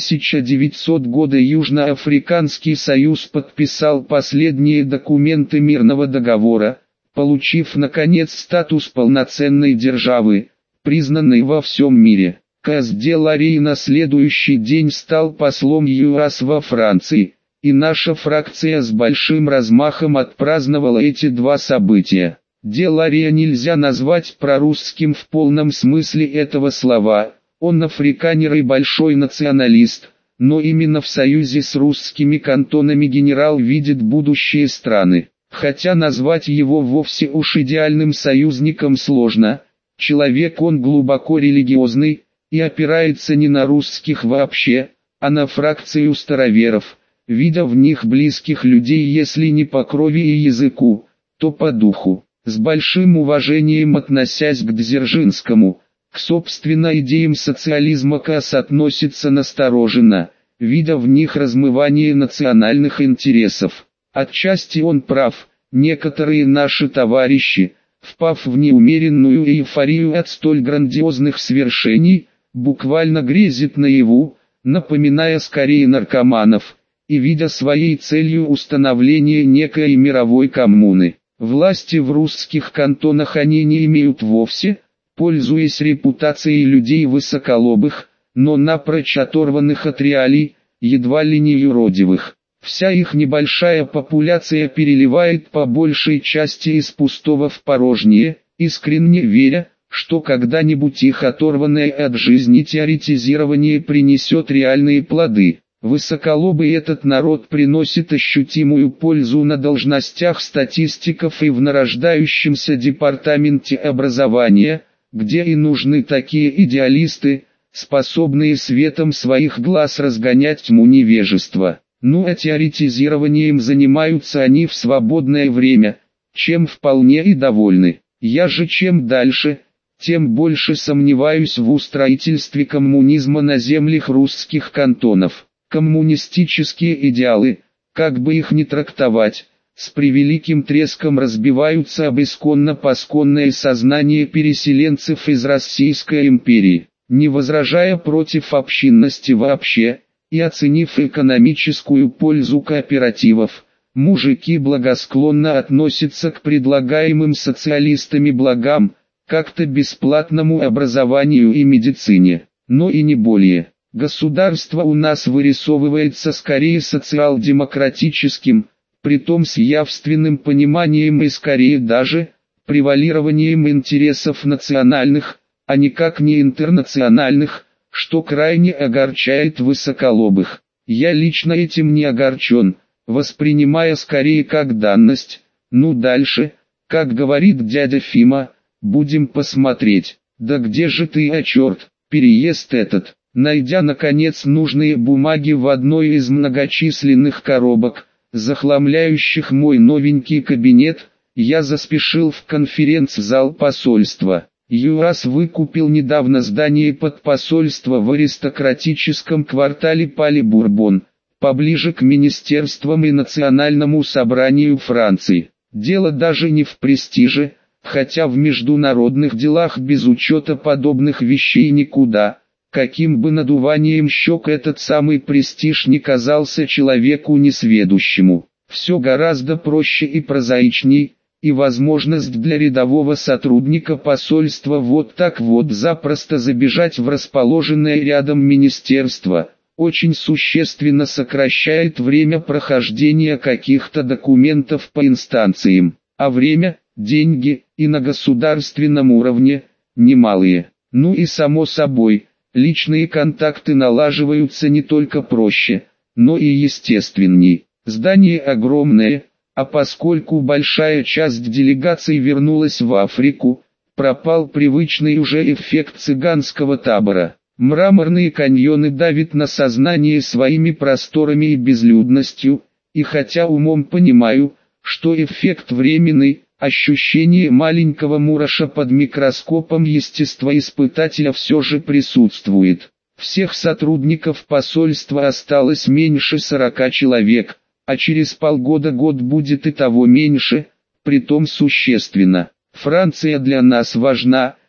S1: 1900 года Южноафриканский союз подписал последние документы мирного договора, получив наконец статус полноценной державы, признанной во всем мире. Каз де Ларей на следующий день стал послом ЮАР во Франции, и наша фракция с большим размахом отпраздновала эти два события. Де Лария нельзя назвать прорусским в полном смысле этого слова. Он африканер и большой националист, но именно в союзе с русскими кантонами генерал видит будущее страны. Хотя назвать его вовсе уж идеальным союзником сложно, человек он глубоко религиозный, и опирается не на русских вообще, а на фракцию староверов, видя в них близких людей если не по крови и языку, то по духу. С большим уважением относясь к Дзержинскому, к собственно идеям социализма Каас относится настороженно, видя в них размывание национальных интересов. Отчасти он прав, некоторые наши товарищи, впав в неумеренную эйфорию от столь грандиозных свершений, буквально грезят наяву, напоминая скорее наркоманов, и видя своей целью установление некой мировой коммуны. Власти в русских кантонах они не имеют вовсе, пользуясь репутацией людей высоколобых, но напрочь оторванных от реалий, едва ли не юродивых. Вся их небольшая популяция переливает по большей части из пустого в порожнее, искренне веря, что когда-нибудь их оторванное от жизни теоретизирование принесет реальные плоды. Высоколобый этот народ приносит ощутимую пользу на должностях статистиков и в нарождающемся департаменте образования, где и нужны такие идеалисты, способные светом своих глаз разгонять тьму невежества. Ну а теоретизированием занимаются они в свободное время, чем вполне и довольны. Я же чем дальше, тем больше сомневаюсь в устроительстве коммунизма на землях русских кантонов. Коммунистические идеалы, как бы их ни трактовать, с превеликим треском разбиваются об исконно-посконное сознание переселенцев из Российской империи. Не возражая против общинности вообще, и оценив экономическую пользу кооперативов, мужики благосклонно относятся к предлагаемым социалистами благам, как-то бесплатному образованию и медицине, но и не более. Государство у нас вырисовывается скорее социал-демократическим, притом с явственным пониманием и скорее даже превалированием интересов национальных, а никак не интернациональных, что крайне огорчает высоколобых. Я лично этим не огорчен, воспринимая скорее как данность. Ну дальше, как говорит дядя Фима, будем посмотреть. Да где же ты, а черт, переезд этот. Найдя наконец нужные бумаги в одной из многочисленных коробок, захламляющих мой новенький кабинет, я заспешил в конференц-зал посольства. ЮАР выкупил недавно здание под посольство в аристократическом квартале Пале-Бурбон, поближе к министерствам и национальному собранию Франции. Дело даже не в престиже, хотя в международных делах без учета подобных вещей никуда. Каким бы надуванием щек этот самый престиж не казался человеку несведущему, все гораздо проще и прозаичней, и возможность для рядового сотрудника посольства вот так вот запросто забежать в расположенное рядом министерство, очень существенно сокращает время прохождения каких-то документов по инстанциям, а время, деньги, и на государственном уровне, немалые. Ну и само собой, личные контакты налаживаются не только проще, но и естественней. Здание огромное, а поскольку большая часть делегаций вернулась в Африку, пропал привычный уже эффект цыганского табора. Мраморные каньоны давят на сознание своими просторами и безлюдностью, и хотя умом понимаю, что эффект временный, ощущение маленького мураша под микроскопом естествоиспытателя все же присутствует. Всех сотрудников посольства осталось меньше 40 человек, а через полгода-год будет и того меньше, притом существенно. Франция для нас важна,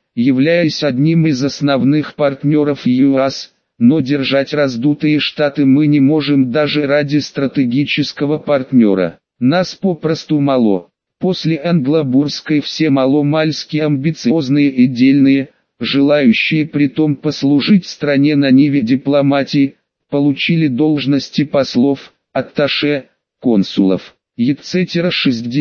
S1: являясь одним из основных партнеров ЮАС, но держать раздутые Штаты мы не можем даже ради стратегического партнера. Нас попросту мало. После Англобурской все маломальски амбициозные и дельные, желающие притом послужить стране на ниве дипломатии, получили должности послов, атташе, консулов, etc.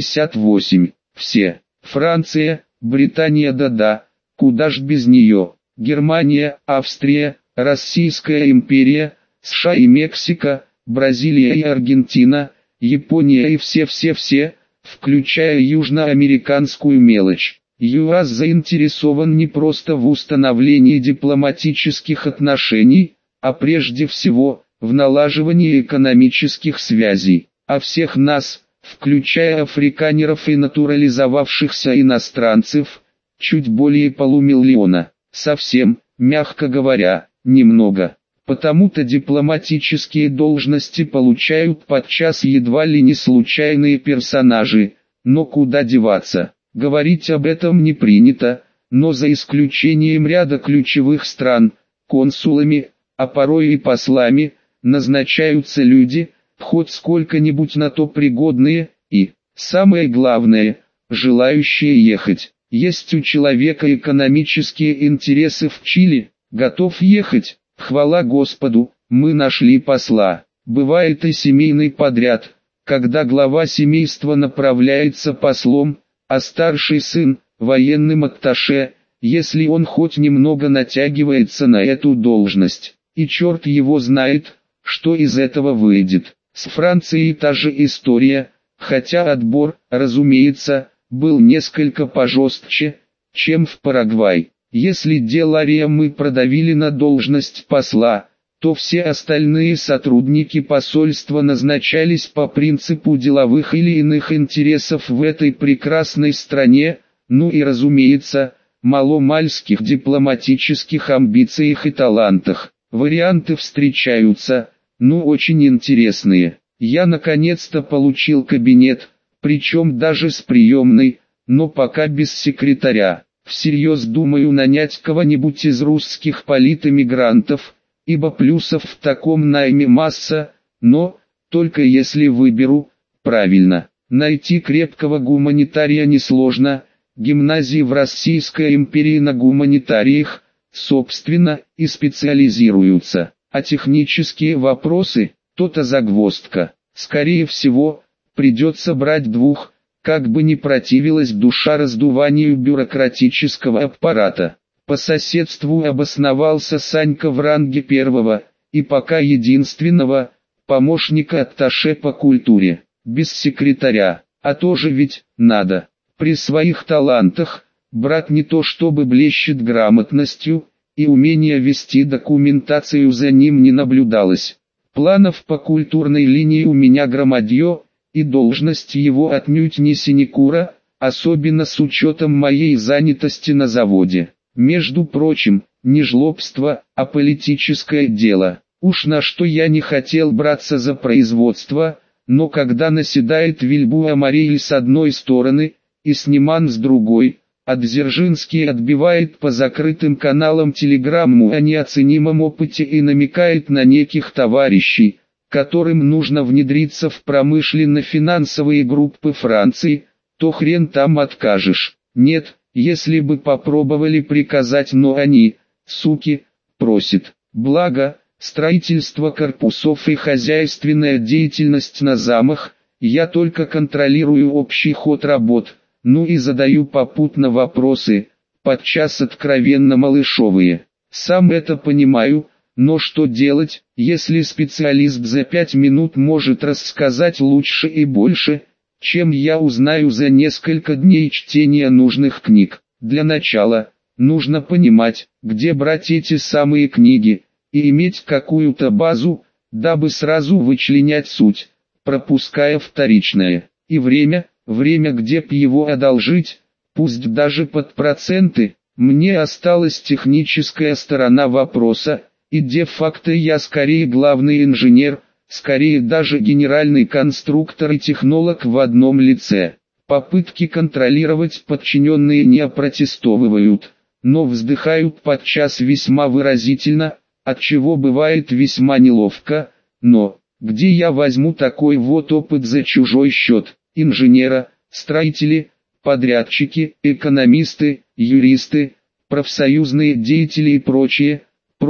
S1: 68. Все. Франция, Британия да-да, куда ж без нее. Германия, Австрия, Российская империя, США и Мексика, Бразилия и Аргентина, Япония и все-все-все, включая южноамериканскую мелочь. ЮАС заинтересован не просто в установлении дипломатических отношений, а прежде всего, в налаживании экономических связей. А всех нас, включая африканеров и натурализовавшихся иностранцев, чуть более полумиллиона. Совсем, мягко говоря, немного. Потому-то дипломатические должности получают подчас едва ли не случайные персонажи, но куда деваться. Говорить об этом не принято, но за исключением ряда ключевых стран, консулами, а порой и послами, назначаются люди, хоть сколько-нибудь на то пригодные, и, самое главное, желающие ехать. Есть у человека экономические интересы в Чили, готов ехать, хвала Господу, мы нашли посла. Бывает и семейный подряд, когда глава семейства направляется послом, а старший сын – военным атташе, если он хоть немного натягивается на эту должность. И черт его знает, что из этого выйдет. С Францией та же история, хотя отбор, разумеется, был несколько пожестче, чем в Парагвай. Если Делария мы продавили на должность посла, то все остальные сотрудники посольства назначались по принципу деловых или иных интересов в этой прекрасной стране, ну и разумеется, маломальских дипломатических амбициях и талантах. Варианты встречаются, ну очень интересные. Я наконец-то получил кабинет, причем даже с приемной, но пока без секретаря. Всерьез думаю нанять кого-нибудь из русских политэмигрантов, ибо плюсов в таком найме масса, но, только если выберу, правильно. Найти крепкого гуманитария несложно, гимназии в Российской империи на гуманитариях, собственно, и специализируются. А технические вопросы, то-то загвоздка. Скорее всего, придется брать двух, как бы ни противилась душа раздуванию бюрократического аппарата. По соседству обосновался Санька в ранге первого, и пока единственного, помощника атташе по культуре, без секретаря, а тоже ведь, надо. При своих талантах, брат не то чтобы блещет грамотностью, и умение вести документацию за ним не наблюдалось. Планов по культурной линии у меня громадье, и должность его отнюдь не синекура, особенно с учетом моей занятости на заводе. Между прочим, не жлобство, а политическое дело. Уж на что я не хотел браться за производство, но когда наседает Вильбуа-Мариль с одной стороны, и Сниман с другой, а Дзержинский отбивает по закрытым каналам телеграмму о неоценимом опыте и намекает на неких товарищей, которым нужно внедриться в промышленно-финансовые группы Франции, то хрен там откажешь. Нет, если бы попробовали приказать, но они, суки, просят. Благо, строительство корпусов и хозяйственная деятельность на замах, я только контролирую общий ход работ, ну и задаю попутно вопросы, подчас откровенно малышовые. Сам это понимаю, но что делать, если специалист за 5 минут может рассказать лучше и больше, чем я узнаю за несколько дней чтения нужных книг. Для начала, нужно понимать, где брать эти самые книги, и иметь какую-то базу, дабы сразу вычленять суть, пропуская вторичное. И время, где б его одолжить, пусть даже под проценты. Мне осталась техническая сторона вопроса, и де-факто я скорее главный инженер, скорее даже генеральный конструктор и технолог в одном лице. Попытки контролировать подчиненные не опротестовывают, но вздыхают подчас весьма выразительно, отчего бывает весьма неловко, но, где я возьму такой вот опыт за чужой счет? Инженера, строители, подрядчики, экономисты, юристы, профсоюзные деятели и прочее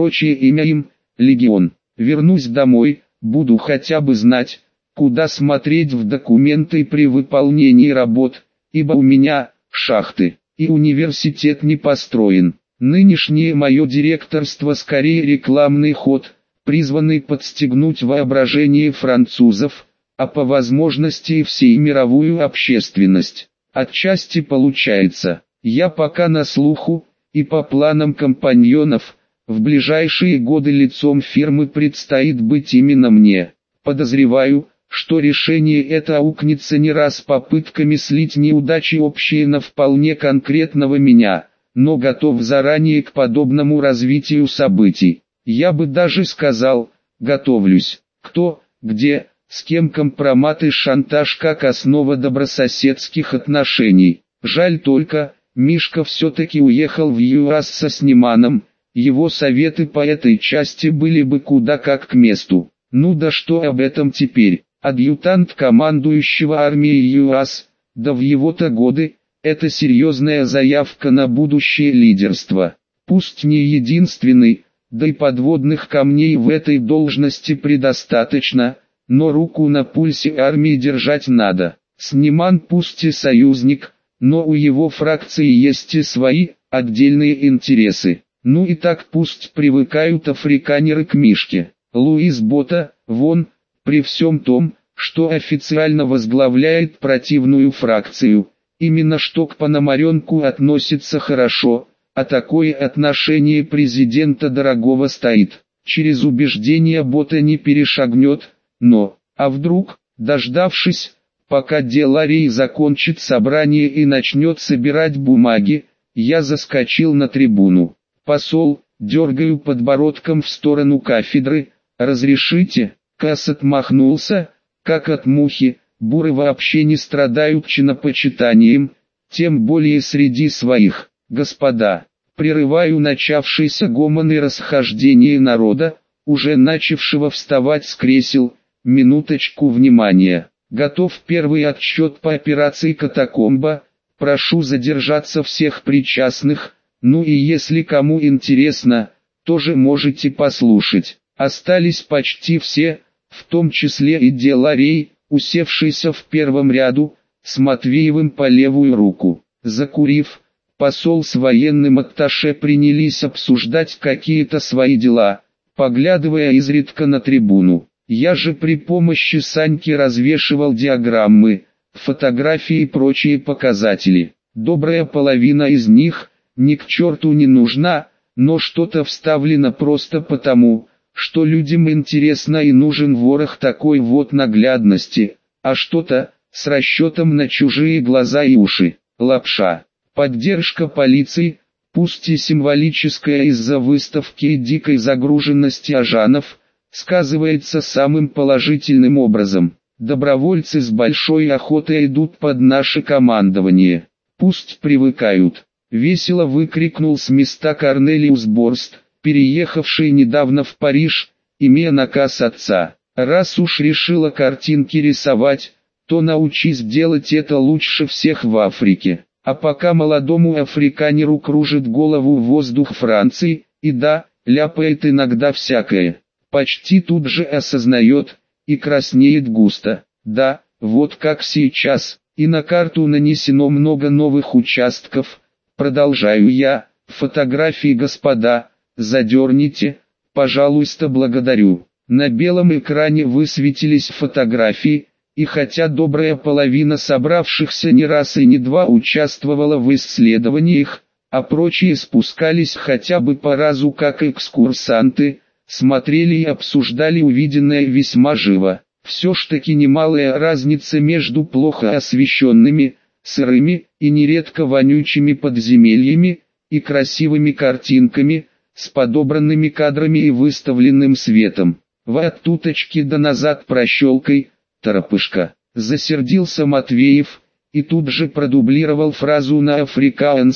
S1: имя им, легион. Вернусь домой, буду хотя бы знать, куда смотреть в документы при выполнении работ, ибо у меня шахты, и университет не построен. Нынешнее мое директорство скорее рекламный ход, призванный подстегнуть воображение французов, а по возможности и всей мировую общественность. Отчасти получается, я пока на слуху, и по планам компаньонов, в ближайшие годы лицом фирмы предстоит быть именно мне. Подозреваю, что решение это аукнется не раз попытками слить неудачи общие на вполне конкретного меня, но готов заранее к подобному развитию событий. Я бы даже сказал, готовлюсь. Кто, где, с кем компромат и шантаж как основа добрососедских отношений. Жаль только, Мишка все-таки уехал в ЮАС со Сниманом, его советы по этой части были бы куда как к месту. Ну да что об этом теперь? Адъютант командующего армией ЮАС, да в его-то годы, это серьезная заявка на будущее лидерство. Пусть не единственный, да и подводных камней в этой должности предостаточно, но руку на пульсе армии держать надо. Сниман пусть и союзник, но у его фракции есть и свои, отдельные интересы. Ну и так пусть привыкают африканеры к Мишке. Луис Бота, вон, при всем том, что официально возглавляет противную фракцию, именно что к Пономаренку относится хорошо, а такое отношение президента дорогого стоит. Через убеждения Бота не перешагнет, но, а вдруг, дождавшись, пока Деларей закончит собрание и начнет собирать бумаги, я заскочил на трибуну. Посол, дергаю подбородком в сторону кафедры, разрешите? Касс отмахнулся, как от мухи, буры вообще не страдают чинопочитанием, тем более среди своих. Господа, прерываю начавшийся гомон и расхождение народа, уже начавшего вставать с кресел, минуточку внимания. Готов первый отсчет по операции «Катакомба», прошу задержаться всех причастных, ну и если кому интересно, тоже можете послушать. Остались почти все, в том числе и Деларей, усевшийся в первом ряду, с Матвеевым по левую руку. Закурив, посол с военным атташе принялись обсуждать какие-то свои дела, поглядывая изредка на трибуну. Я же при помощи Саньки развешивал диаграммы, фотографии и прочие показатели. Добрая половина из них ни к черту не нужна, но что-то вставлено просто потому, что людям интересно и нужен ворох такой вот наглядности, а что-то с расчетом на чужие глаза и уши. Лапша. Поддержка полиции, пусть и символическая из-за выставки и дикой загруженности ажанов, сказывается самым положительным образом. Добровольцы с большой охотой идут под наше командование. Пусть привыкают. Весело выкрикнул с места Корнелиус Борст, переехавший недавно в Париж, имея наказ отца. Раз уж решила картинки рисовать, то научись делать это лучше всех в Африке. А пока молодому африканеру кружит голову воздух Франции, и да, ляпает иногда всякое. Почти тут же осознает, и краснеет густо. Да, вот как сейчас, и на карту нанесено много новых участков. Продолжаю я, фотографии господа, задерните, пожалуйста, благодарю. На белом экране высветились фотографии, и хотя добрая половина собравшихся не раз и не два участвовала в исследованиях, а прочие спускались хотя бы по разу как экскурсанты, смотрели и обсуждали увиденное весьма живо. Все ж таки немалая разница между плохо освещенными, сырыми и нередко вонючими подземельями, и красивыми картинками, с подобранными кадрами и выставленным светом. В оттуточки да назад прощелкой, торопышка, засердился Матвеев, и тут же продублировал фразу на африкаанс,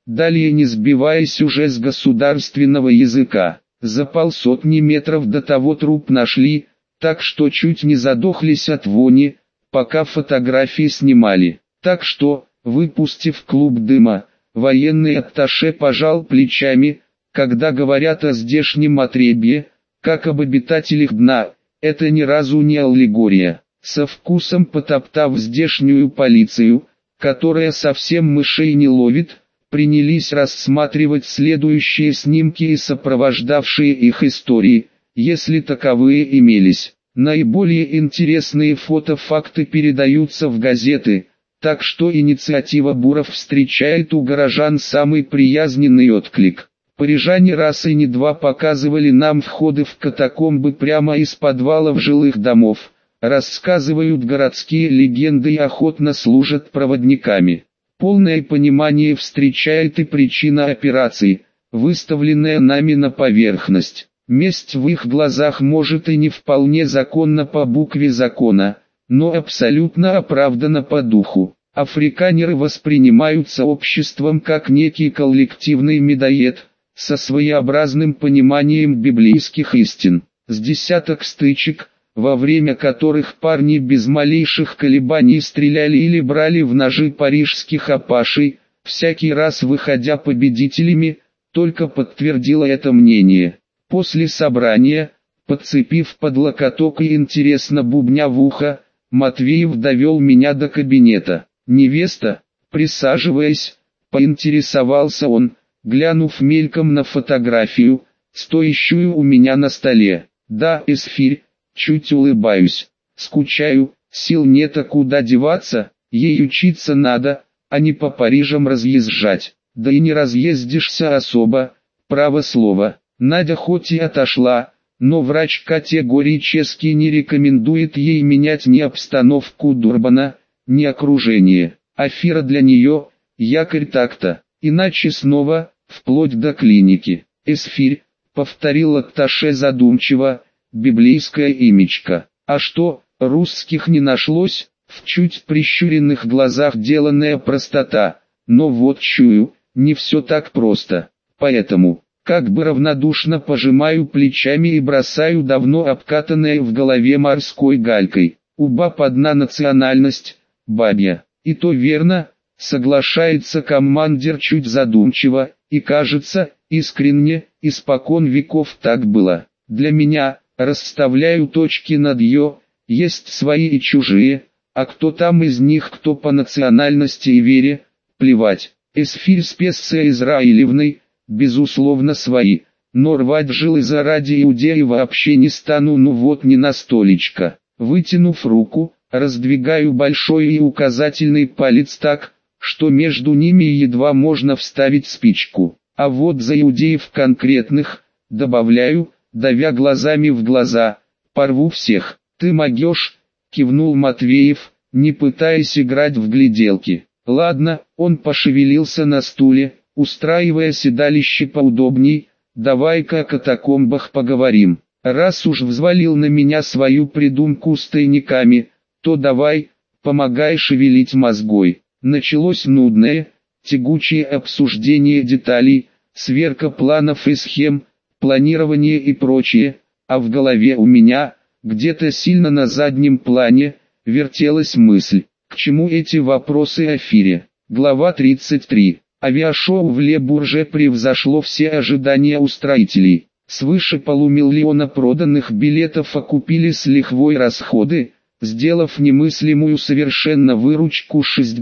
S1: далее не сбиваясь уже с государственного языка. За полсотни метров до того труп нашли, так что чуть не задохлись от вони, пока фотографии снимали. Так что, выпустив клуб дыма, военный атташе пожал плечами, когда говорят о здешнем отребье, как об обитателях дна, это ни разу не аллегория. Со вкусом потоптав здешнюю полицию, которая совсем мышей не ловит, принялись рассматривать следующие снимки и сопровождавшие их истории, если таковые имелись. Наиболее интересные фотофакты передаются в газеты, так что инициатива Буров встречает у горожан самый приязненный отклик. Парижане раз и не два показывали нам входы в катакомбы прямо из подвалов жилых домов, рассказывают городские легенды и охотно служат проводниками. Полное понимание встречает и причина операции, выставленная нами на поверхность. Месть в их глазах может и не вполне законна по букве закона, но абсолютно оправдана по духу. Африканеры воспринимаются обществом как некий коллективный медоед, со своеобразным пониманием библейских истин. С десяток стычек, во время которых парни без малейших колебаний стреляли или брали в ножи парижских апашей, всякий раз выходя победителями, только подтвердило это мнение. После собрания, подцепив под локоток и интересно бубня в ухо, Матвеев довел меня до кабинета. «Невеста, присаживаясь», — поинтересовался он, глянув мельком на фотографию, стоящую у меня на столе. «Да, Эсфирь, чуть улыбаюсь. Скучаю, сил нет, а куда деваться, ей учиться надо, а не по Парижам разъезжать. Да и не разъездишься особо, право слово». Надя хоть и отошла, но врач категорически не рекомендует ей менять ни обстановку Дурбана, ни окружение. Афера для нее – якорь так-то, иначе снова, вплоть до клиники. «Эсфирь», – повторил атташе задумчиво, – библейское имечко. А что, русских не нашлось? В чуть прищуренных глазах деланная простота, но вот чую, не все так просто. Поэтому, как бы равнодушно пожимаю плечами и бросаю давно обкатанное в голове морской галькой. У баб одна национальность – бабья. И то верно, соглашается командир чуть задумчиво, и кажется, искренне, испокон веков так было. Для меня, расставляю точки над «ё», есть свои и чужие, а кто там из них кто по национальности и вере, плевать. Эсфирь с Песцей Израилевной, безусловно свои, но рвать жилы заради иудеи вообще не стану, ну вот не на столечко. Вытянув руку, раздвигаю большой и указательный палец так, что между ними едва можно вставить спичку. А вот за иудеев конкретных, добавляю, давя глазами в глаза, порву всех. «Ты могешь», — кивнул Матвеев, не пытаясь играть в гляделки. «Ладно», — он пошевелился на стуле, устраивая седалище поудобней, «давай-ка о катакомбах поговорим. Раз уж взвалил на меня свою придумку с тайниками, то давай, помогай шевелить мозгой». Началось нудное, тягучее обсуждение деталей, сверка планов и схем, планирование и прочее, а в голове у меня, где-то сильно на заднем плане, вертелась мысль, к чему эти вопросы о Фире. Глава 33. Авиашоу в Ле-Бурже превзошло все ожидания устроителей. Свыше полумиллиона проданных билетов окупили с лихвой расходы, сделав немыслимую совершенно выручку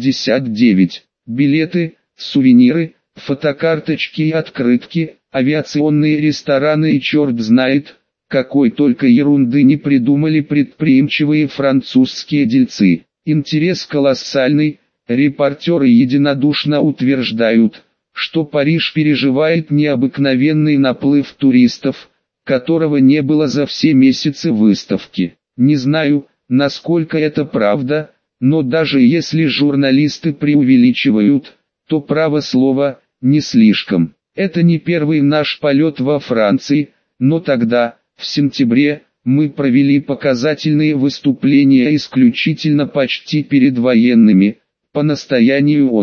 S1: 69. Билеты, сувениры, фотокарточки и открытки, авиационные рестораны и черт знает, какой только ерунды не придумали предприимчивые французские дельцы. Интерес колоссальный, репортеры единодушно утверждают, что Париж переживает необыкновенный наплыв туристов, которого не было за все месяцы выставки. Не знаю, насколько это правда, но даже если журналисты преувеличивают, то право слово, не слишком. Это не первый наш полет во Франции, но тогда, в сентябре, мы провели показательные выступления исключительно почти перед военными, по настоянию он их.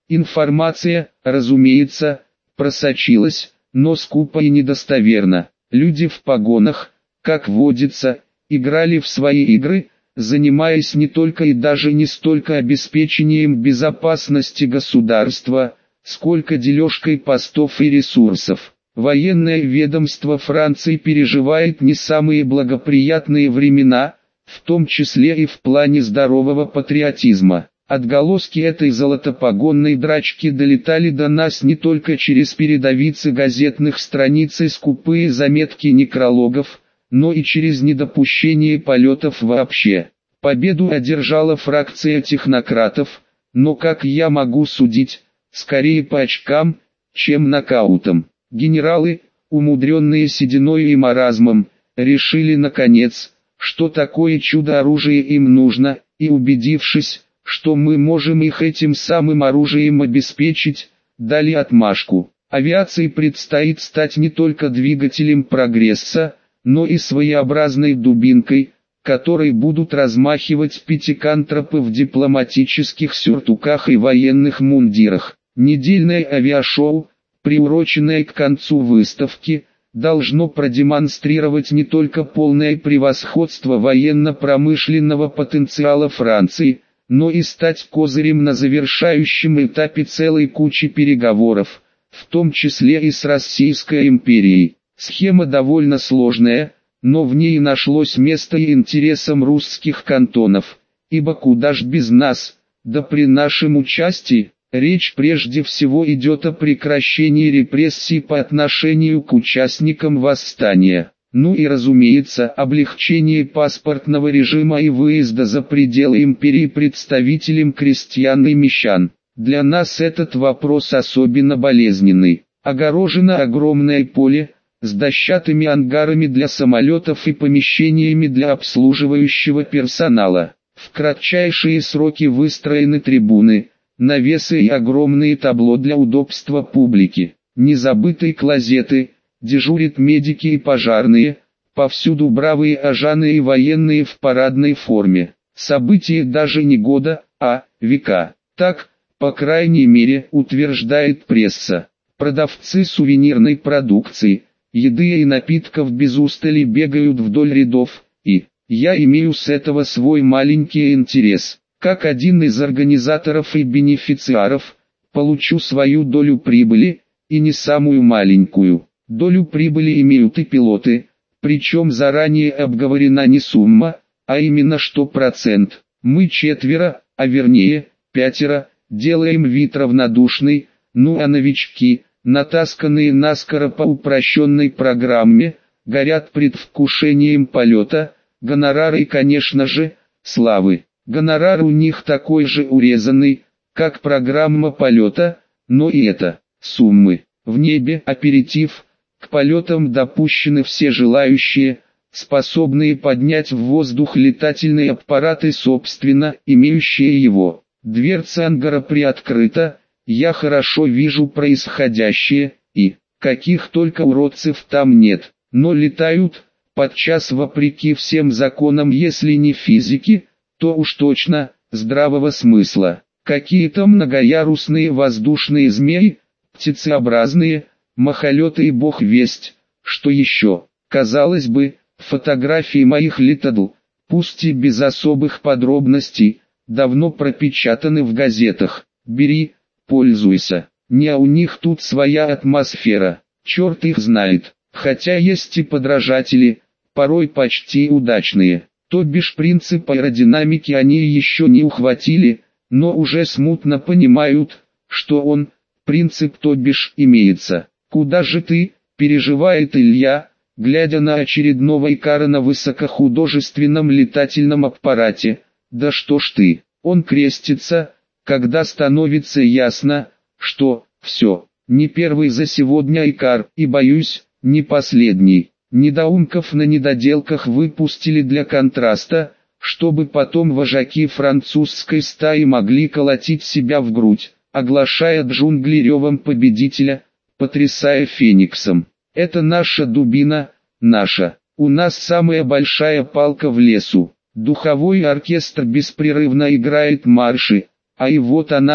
S1: Информация, разумеется, просочилась, но скупо и недостоверно. Люди в погонах, как водится, играли в свои игры, занимаясь не только и даже не столько обеспечением безопасности государства, сколько дележкой постов и ресурсов. Военное ведомство Франции переживает не самые благоприятные времена, в том числе и в плане здорового патриотизма. Отголоски этой золотопогонной драчки долетали до нас не только через передовицы газетных страниц и скупые заметки некрологов, но и через недопущение полетов вообще. Победу одержала фракция технократов, но, как я могу судить, скорее по очкам, чем нокаутом. Генералы, умудренные сединой и маразмом, решили наконец, что такое чудо-оружие им нужно, и убедившись, что мы можем их этим самым оружием обеспечить, дали отмашку. Авиации предстоит стать не только двигателем прогресса, но и своеобразной дубинкой, которой будут размахивать пятикантропы в дипломатических сюртуках и военных мундирах. Недельное авиашоу, приуроченное к концу выставки, должно продемонстрировать не только полное превосходство военно-промышленного потенциала Франции, но и стать козырем на завершающем этапе целой кучи переговоров, в том числе и с Российской империей. Схема довольно сложная, но в ней нашлось место и интересам русских кантонов, ибо куда ж без нас, да при нашем участии. Речь прежде всего идет о прекращении репрессий по отношению к участникам восстания. Ну и разумеется, облегчение паспортного режима и выезда за пределы империи представителям крестьян и мещан. Для нас этот вопрос особенно болезненный. Огорожено огромное поле, с дощатыми ангарами для самолетов и помещениями для обслуживающего персонала. В кратчайшие сроки выстроены трибуны, навесы и огромные табло для удобства публики. Не забыты клозеты, дежурят медики и пожарные, повсюду бравые ажаны и военные в парадной форме. Событие даже не года, а века. Так, по крайней мере, утверждает пресса. Продавцы сувенирной продукции, еды и напитков без устали бегают вдоль рядов, и я имею с этого свой маленький интерес. Как один из организаторов и бенефициаров, получу свою долю прибыли, и не самую маленькую. Долю прибыли имеют и пилоты, причем заранее обговорена не сумма, а именно что процент. Мы 4, а вернее, 5, делаем вид равнодушный, ну а новички, натасканные наскоро по упрощенной программе, горят предвкушением полета, гонорары и, конечно же, славы. Гонорар у них такой же урезанный, как программа полета, но и это, суммы. В небе аперитив, к полетам допущены все желающие, способные поднять в воздух летательные аппараты собственно, имеющие его. Дверца ангара приоткрыта, я хорошо вижу происходящее, и, каких только уродцев там нет, но летают, подчас вопреки всем законам, если не физики, то уж точно, здравого смысла. Какие-то многоярусные воздушные змеи, птицеобразные, махолеты и бог весть, что еще. Казалось бы, фотографии моих летадл, пусть и без особых подробностей, давно пропечатаны в газетах. Бери, пользуйся. Не у них тут своя атмосфера, черт их знает. Хотя есть и подражатели, порой почти удачные. То бишь принцип аэродинамики они еще не ухватили, но уже смутно понимают, что он, принцип то бишь, имеется. «Куда же ты?» – переживает Илья, глядя на очередного икара на высокохудожественном летательном аппарате. «Да что ж ты?» Он крестится, когда становится ясно, что, все, не первый за сегодня икар, и, боюсь, не последний. Недоумков на недоделках выпустили для контраста, чтобы потом вожаки французской стаи могли колотить себя в грудь, оглашая джунгли ревом победителя, потрясая фениксом. Это наша дубина, наша. У нас самая большая палка в лесу. Духовой оркестр беспрерывно играет марши, а и вот она,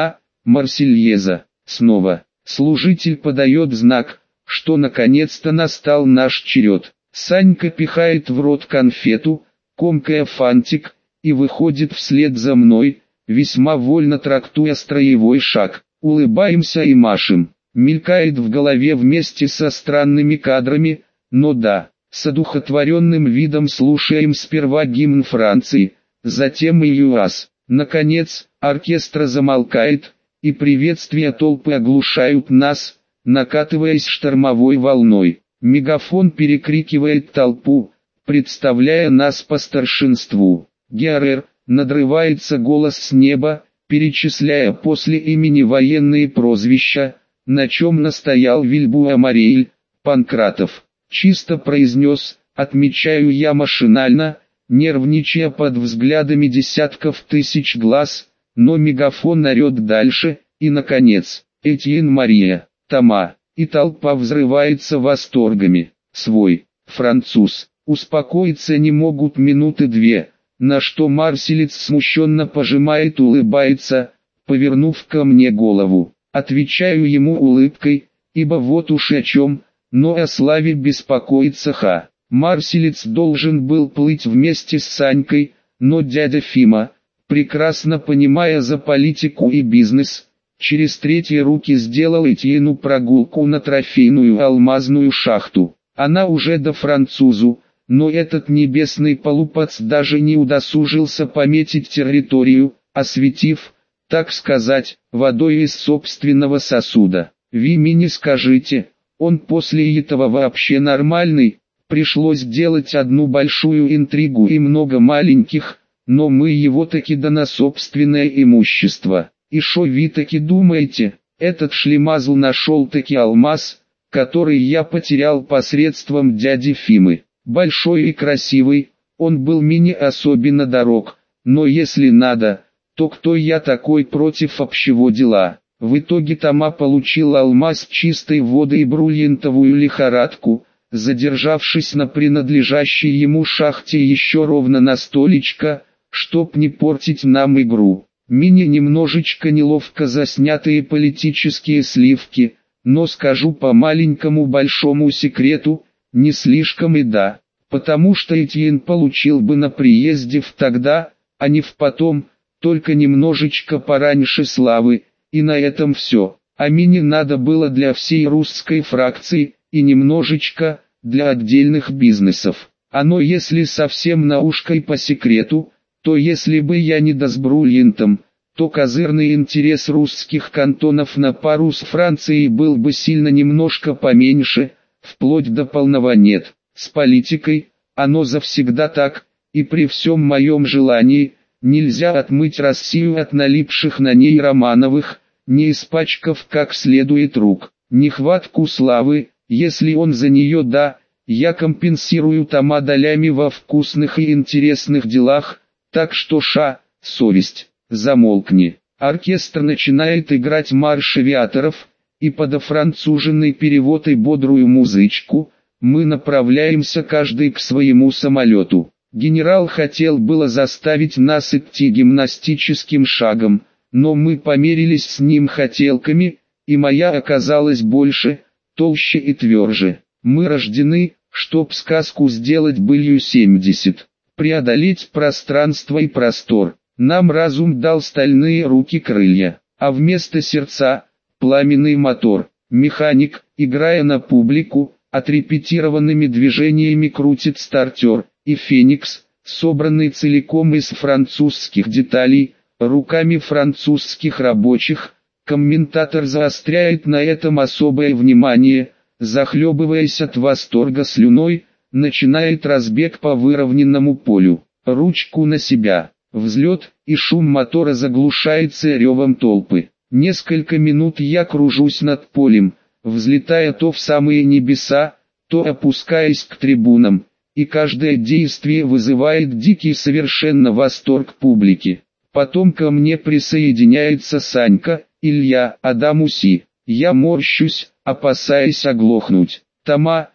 S1: Марсельеза. Снова. Служитель подает знак, что наконец-то настал наш черед. Санька пихает в рот конфету, комкая фантик, и выходит вслед за мной, весьма вольно трактуя строевой шаг. Улыбаемся и машем. Мелькает в голове вместе со странными кадрами, но да, с одухотворенным видом слушаем сперва гимн Франции, затем и ЮАС. Наконец, оркестр замолкает, и приветствия толпы оглушают нас, накатываясь штормовой волной. Мегафон перекрикивает толпу, представляя нас по старшинству. ГРР, надрывается голос с неба, перечисляя после имени военные прозвища, на чем настоял Вильбуа-Мариэль, Панкратов. Чисто произнес, отмечаю я машинально, нервничая под взглядами десятков тысяч глаз, но мегафон орет дальше, и наконец, Этьен Мария, Тома, и толпа взрывается восторгами. Свой, француз, успокоиться не могут минуты две, на что марселец смущенно пожимает, улыбается, повернув ко мне голову. Отвечаю ему улыбкой, ибо вот уж о чем, но о славе беспокоится Ха. Марселец должен был плыть вместе с Санькой, но дядя Фима, прекрасно понимая за политику и бизнес, через третьи руки сделал Этьену прогулку на трофейную алмазную шахту. Она уже до французу, но этот небесный полупац даже не удосужился пометить территорию, осветив, так сказать, водой из собственного сосуда. Вы мне скажите, он после этого вообще нормальный? Пришлось делать одну большую интригу и много маленьких, но мы его таки да на собственное имущество. И шо вы таки думаете, этот шлемазл нашел таки алмаз, который я потерял посредством дяди Фимы. Большой и красивый, он был мне особенно дорог, но если надо, то кто я такой против общего дела? В итоге Тома получил алмаз чистой воды и бриллиантовую лихорадку, задержавшись на принадлежащей ему шахте еще ровно на столечко, чтоб не портить нам игру. Мне немножечко неловко за снятые политические сливки, но скажу по маленькому большому секрету, не слишком и да, потому что Этьен получил бы на приезде в тогда, а не в потом, только немножечко пораньше славы, и на этом все. А мне надо было для всей русской фракции, и немножечко, для отдельных бизнесов. Оно если совсем на ушко и по секрету, то если бы я не да с бриллиантом, то козырный интерес русских кантонов на пару с Францией был бы сильно немножко поменьше, вплоть до полного нет. С политикой, оно завсегда так, и при всем моем желании, нельзя отмыть Россию от налипших на ней Романовых, не испачкав как следует рук. Нехватку славы, если он за нее да, я компенсирую Тома долями во вкусных и интересных делах, так что совесть, замолкни. Оркестр начинает играть марш авиаторов, и под офранцуженный перевод и бодрую музычку, мы направляемся каждый к своему самолету. Генерал хотел было заставить нас идти гимнастическим шагом, но мы померились с ним хотелками, и моя оказалась больше, толще и тверже. Мы рождены, чтоб сказку сделать былью 70. Преодолеть пространство и простор. Нам разум дал стальные руки-крылья, а вместо сердца – пламенный мотор. Механик, играя на публику, отрепетированными движениями крутит стартер, и Феникс, собранный целиком из французских деталей, руками французских рабочих, комментатор заостряет на этом особое внимание, захлебываясь от восторга слюной, начинает разбег по выровненному полю. Ручку на себя. Взлет, и шум мотора заглушается ревом толпы. Несколько минут я кружусь над полем, взлетая то в самые небеса, то опускаясь к трибунам, и каждое действие вызывает дикий совершенно восторг публики. Потом ко мне присоединяется Санька, Илья, Адам Уси. Я морщусь, опасаясь оглохнуть. Тома,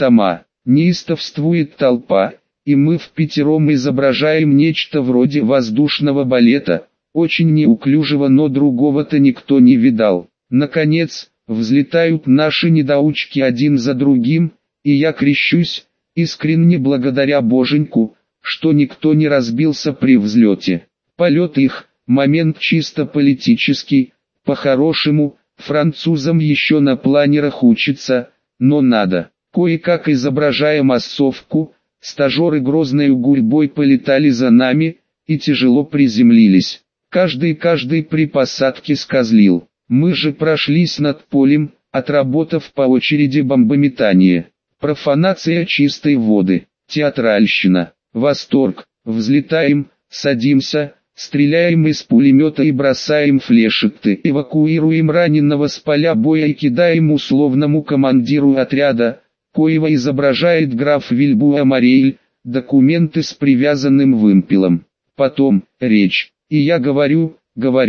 S1: неистовствует толпа, и мы впятером изображаем нечто вроде воздушного балета. очень неуклюжего, но другого-то никто не видал. Наконец, взлетают наши недоучки один за другим, и я крещусь, искренне благодаря Боженьку, что никто не разбился при взлете. Полет их – момент чисто политический, по-хорошему, французам еще на планерах учиться, но надо. Кое-как изображая массовку, стажеры грозною гурьбой полетали за нами, и тяжело приземлились. Каждый при посадке скозлил. Мы же прошлись над полем, отработав по очереди бомбометание. Профанация чистой воды, театральщина, восторг. Взлетаем, садимся, стреляем из пулемета и бросаем флешеты. Эвакуируем раненого с поля боя и кидаем условному командиру отряда, коего изображает граф Вильбуа Морель, документы с привязанным вымпелом. Потом, речь, и я говорю.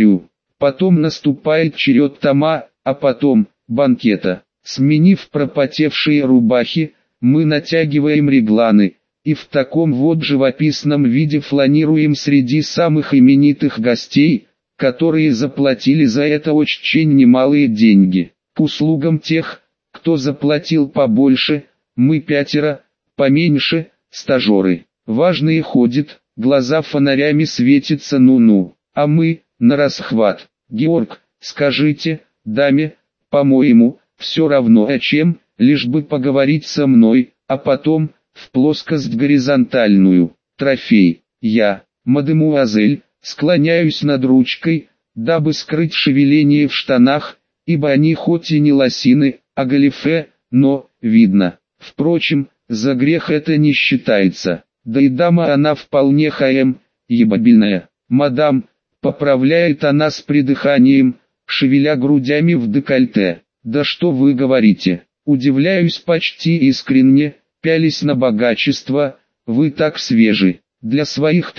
S1: Потом наступает черед тома, а потом, банкета. Сменив пропотевшие рубахи, мы натягиваем регланы, и в таком вот живописном виде фланируем среди самых именитых гостей, которые заплатили за это очень немалые деньги. К услугам тех, кто заплатил побольше, мы 5, поменьше, стажеры. Важные ходят, глаза фонарями светятся ну-ну, а мы, на расхват. Георг, скажите, даме, по-моему, все равно о чем, лишь бы поговорить со мной, а потом, в плоскость горизонтальную, трофей. Я, мадемуазель, склоняюсь над ручкой, дабы скрыть шевеление в штанах, ибо они хоть и не лосины, а галифе, но, видно. Впрочем, за грех это не считается, да и дама она вполне ебабельная. Мадам, поправляет она с придыханием, шевеля грудями в декольте. Да что вы говорите, удивляюсь почти искренне, пялись на богачество, вы так свежи, для своих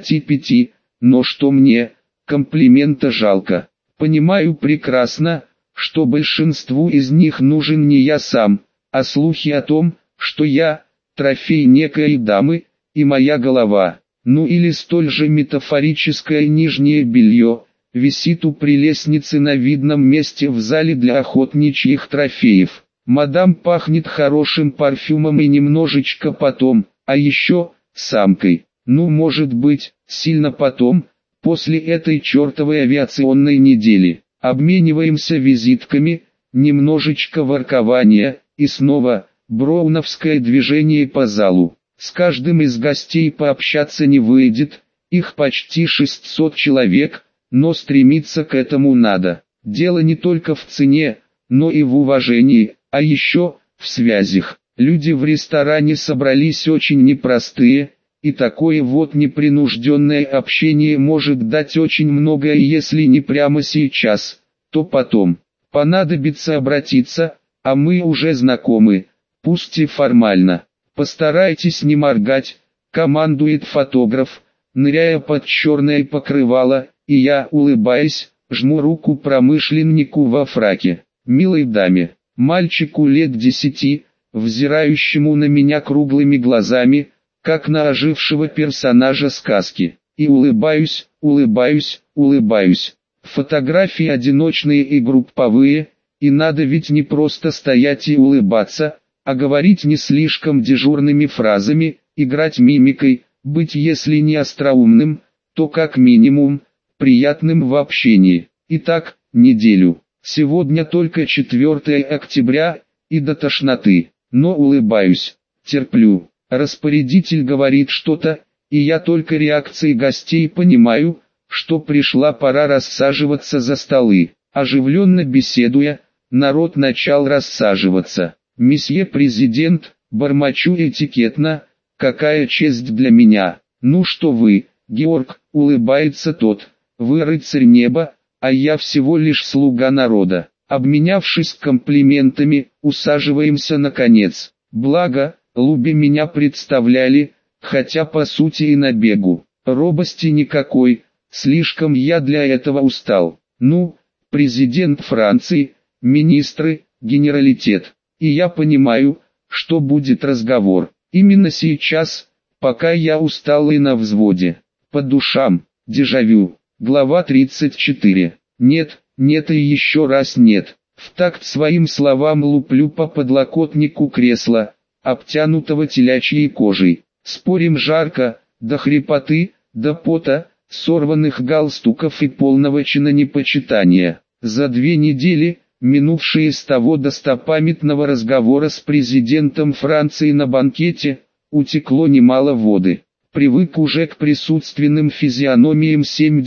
S1: 35, но что мне, комплимента жалко. Понимаю прекрасно, что большинству из них нужен не я сам, а слухи о том, что я, трофей некой дамы, и моя голова, ну или столь же метафорическое нижнее белье, висит у прелестницы на видном месте в зале для охотничьих трофеев. Мадам пахнет хорошим парфюмом и немножечко потом, а еще, самкой. Ну может быть, сильно потом, после этой чертовой авиационной недели. Обмениваемся визитками, немножечко воркования, и снова, броуновское движение по залу. С каждым из гостей пообщаться не выйдет, их почти 600 человек, но стремиться к этому надо. Дело не только в цене, но и в уважении, а еще, в связях. Люди в ресторане собрались очень непростые, и такое вот непринужденное общение может дать очень многое, если не прямо сейчас, то потом. Понадобится обратиться, а мы уже знакомы, пусть и формально. Постарайтесь не моргать, командует фотограф, ныряя под черное покрывало, и я, улыбаясь, жму руку промышленнику во фраке. Милой даме, мальчику лет 10, взирающему на меня круглыми глазами, как на ожившего персонажа сказки. И улыбаюсь. Фотографии одиночные и групповые, и надо ведь не просто стоять и улыбаться, а говорить не слишком дежурными фразами, играть мимикой, быть если не остроумным, то как минимум, приятным в общении. Итак, неделю. Сегодня только 4 октября, и до тошноты, но улыбаюсь, терплю. Распорядитель говорит что-то, и я только реакцией гостей понимаю, что пришла пора рассаживаться за столы. Оживленно беседуя, народ начал рассаживаться. «Месье президент», бормочу этикетно, «какая честь для меня». «Ну что вы, Георг», улыбается тот, «вы рыцарь неба, а я всего лишь слуга народа». Обменявшись комплиментами, усаживаемся наконец. Благо, Луби меня представляли, хотя по сути и на бегу. Робости никакой, слишком я для этого устал. Ну, президент Франции, министры, генералитет. И я понимаю, что будет разговор. Именно сейчас, пока я устал и на взводе. По душам, дежавю. Глава 34. Нет, нет и еще раз нет. В такт своим словам луплю по подлокотнику кресла, обтянутого телячьей кожей. Спорим жарко, до хрипоты, до пота, сорванных галстуков и полного чинонепочитания. За 2 недели, минувшие с того достопамятного разговора с президентом Франции на банкете, утекло немало воды. Привык уже к присутственным физиономиям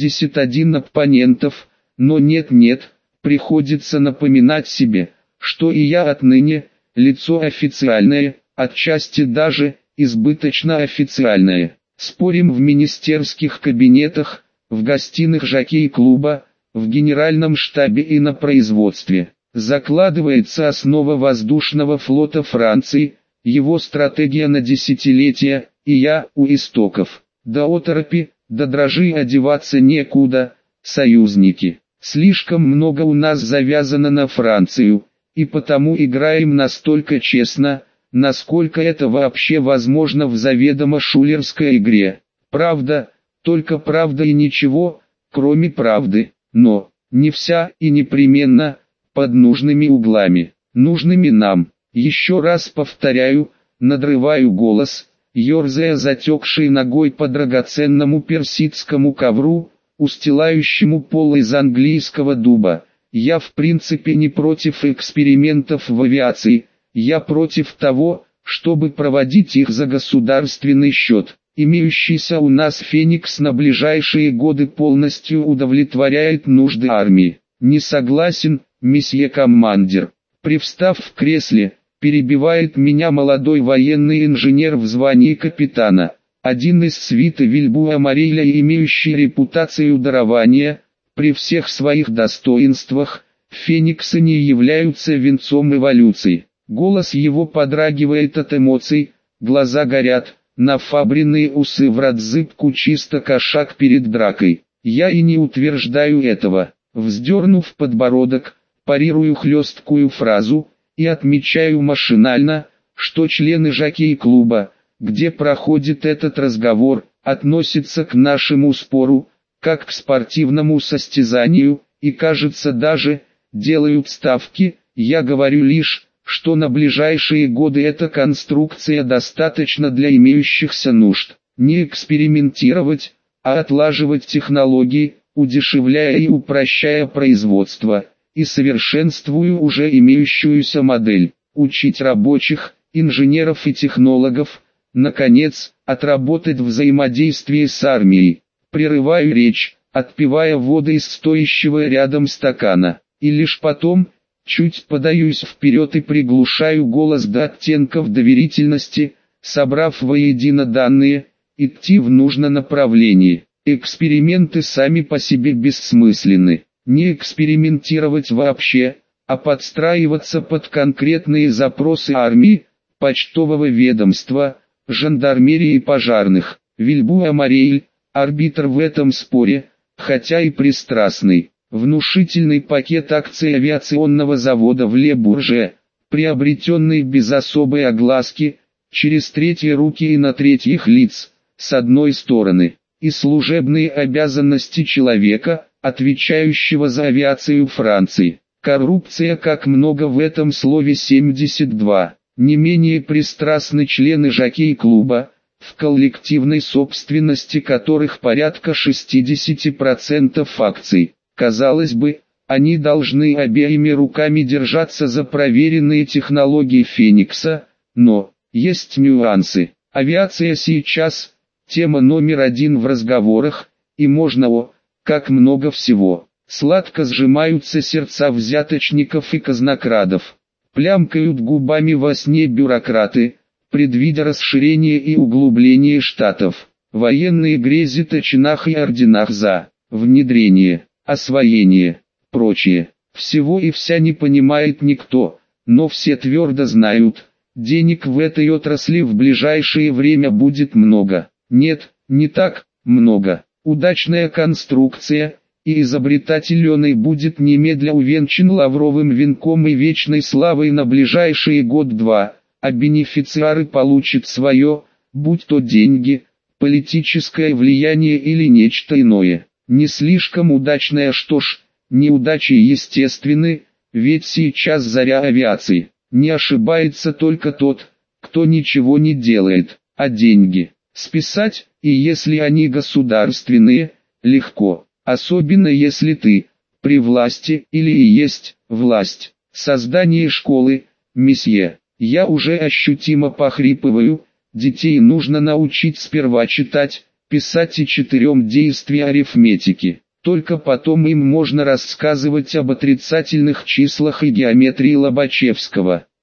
S1: 71 оппонентов, но нет-нет, приходится напоминать себе, что и я отныне, лицо официальное, отчасти даже, избыточно официальное. Спорим в министерских кабинетах, в гостиных жокей-клуба, в генеральном штабе и на производстве. Закладывается основа воздушного флота Франции, его стратегия на десятилетия, и я у истоков. До оторопи, до дрожи одеваться некуда, союзники. Слишком много у нас завязано на Францию, и потому играем настолько честно, насколько это вообще возможно в заведомо шулерской игре. Правда, только правда и ничего, кроме правды, но, не вся и непременно, под нужными углами, нужными нам. Еще раз повторяю, надрываю голос, ерзая затекшей ногой по драгоценному персидскому ковру, устилающему пол из английского дуба. Я в принципе не против экспериментов в авиации, я против того, чтобы проводить их за государственный счет. Имеющийся у нас «Феникс» на ближайшие годы полностью удовлетворяет нужды армии. Не согласен, месье командир. Привстав в кресле, перебивает меня молодой военный инженер в звании капитана. Один из свиты Вильбуа-Мариля, имеющий репутацию дарования, при всех своих достоинствах, фениксы не являются венцом эволюции. Голос его подрагивает от эмоций, глаза горят, нафабренные усы в радзыбку чисто кошак перед дракой. Я и не утверждаю этого. Вздернув подбородок, парирую хлесткую фразу, и отмечаю машинально, что члены жокей-клуба, где проходит этот разговор, относятся к нашему спору, как к спортивному состязанию, и кажется даже, делают ставки. Я говорю лишь, что на ближайшие годы эта конструкция достаточно для имеющихся нужд. Не экспериментировать, а отлаживать технологии, удешевляя и упрощая производство, и совершенствую уже имеющуюся модель, учить рабочих, инженеров и технологов, наконец, отработать взаимодействие с армией. Прерываю речь, отпивая воду из стоящего рядом стакана, и лишь потом, чуть подаюсь вперед и приглушаю голос до оттенков доверительности, собрав воедино данные, идти в нужном направлении. Эксперименты сами по себе бессмысленны. Не экспериментировать вообще, а подстраиваться под конкретные запросы армии, почтового ведомства, жандармерии и пожарных. Вильбуа-Мариэль, арбитр в этом споре, хотя и пристрастный. Внушительный пакет акций авиационного завода в Ле-Бурже, приобретенный без особой огласки, через третьи руки и на третьих лиц, с одной стороны, и служебные обязанности человека, отвечающего за авиацию Франции. Коррупция, как много в этом слове 72. Не менее пристрастны члены жокей-клуба, в коллективной собственности которых порядка 60% акций. Казалось бы, они должны обеими руками держаться за проверенные технологии Феникса, но есть нюансы. Авиация сейчас – тема номер 1 в разговорах, и можно как много всего. Сладко сжимаются сердца взяточников и казнокрадов. Плямкают губами во сне бюрократы, предвидя расширение и углубление штатов. Военные грезят о чинах и орденах за внедрение, освоение, прочее. Всего и вся не понимает никто, но все твердо знают, денег в этой отрасли в ближайшее время будет много. Нет, не так много. Удачная конструкция, и изобретатель оной будет немедля увенчан лавровым венком и вечной славой на ближайшие год-два, а бенефициары получат свое, будь то деньги, политическое влияние или нечто иное. Не слишком удачная, что ж, неудачи естественны, ведь сейчас заря авиации. Не ошибается только тот, кто ничего не делает, а деньги списать, и если они государственные, легко, особенно если ты при власти или и есть власть. Создание школы, месье, я уже ощутимо похрипываю, детей нужно научить сперва читать, писать и 4 действия арифметики. Только потом им можно рассказывать об отрицательных числах и геометрии Лобачевского.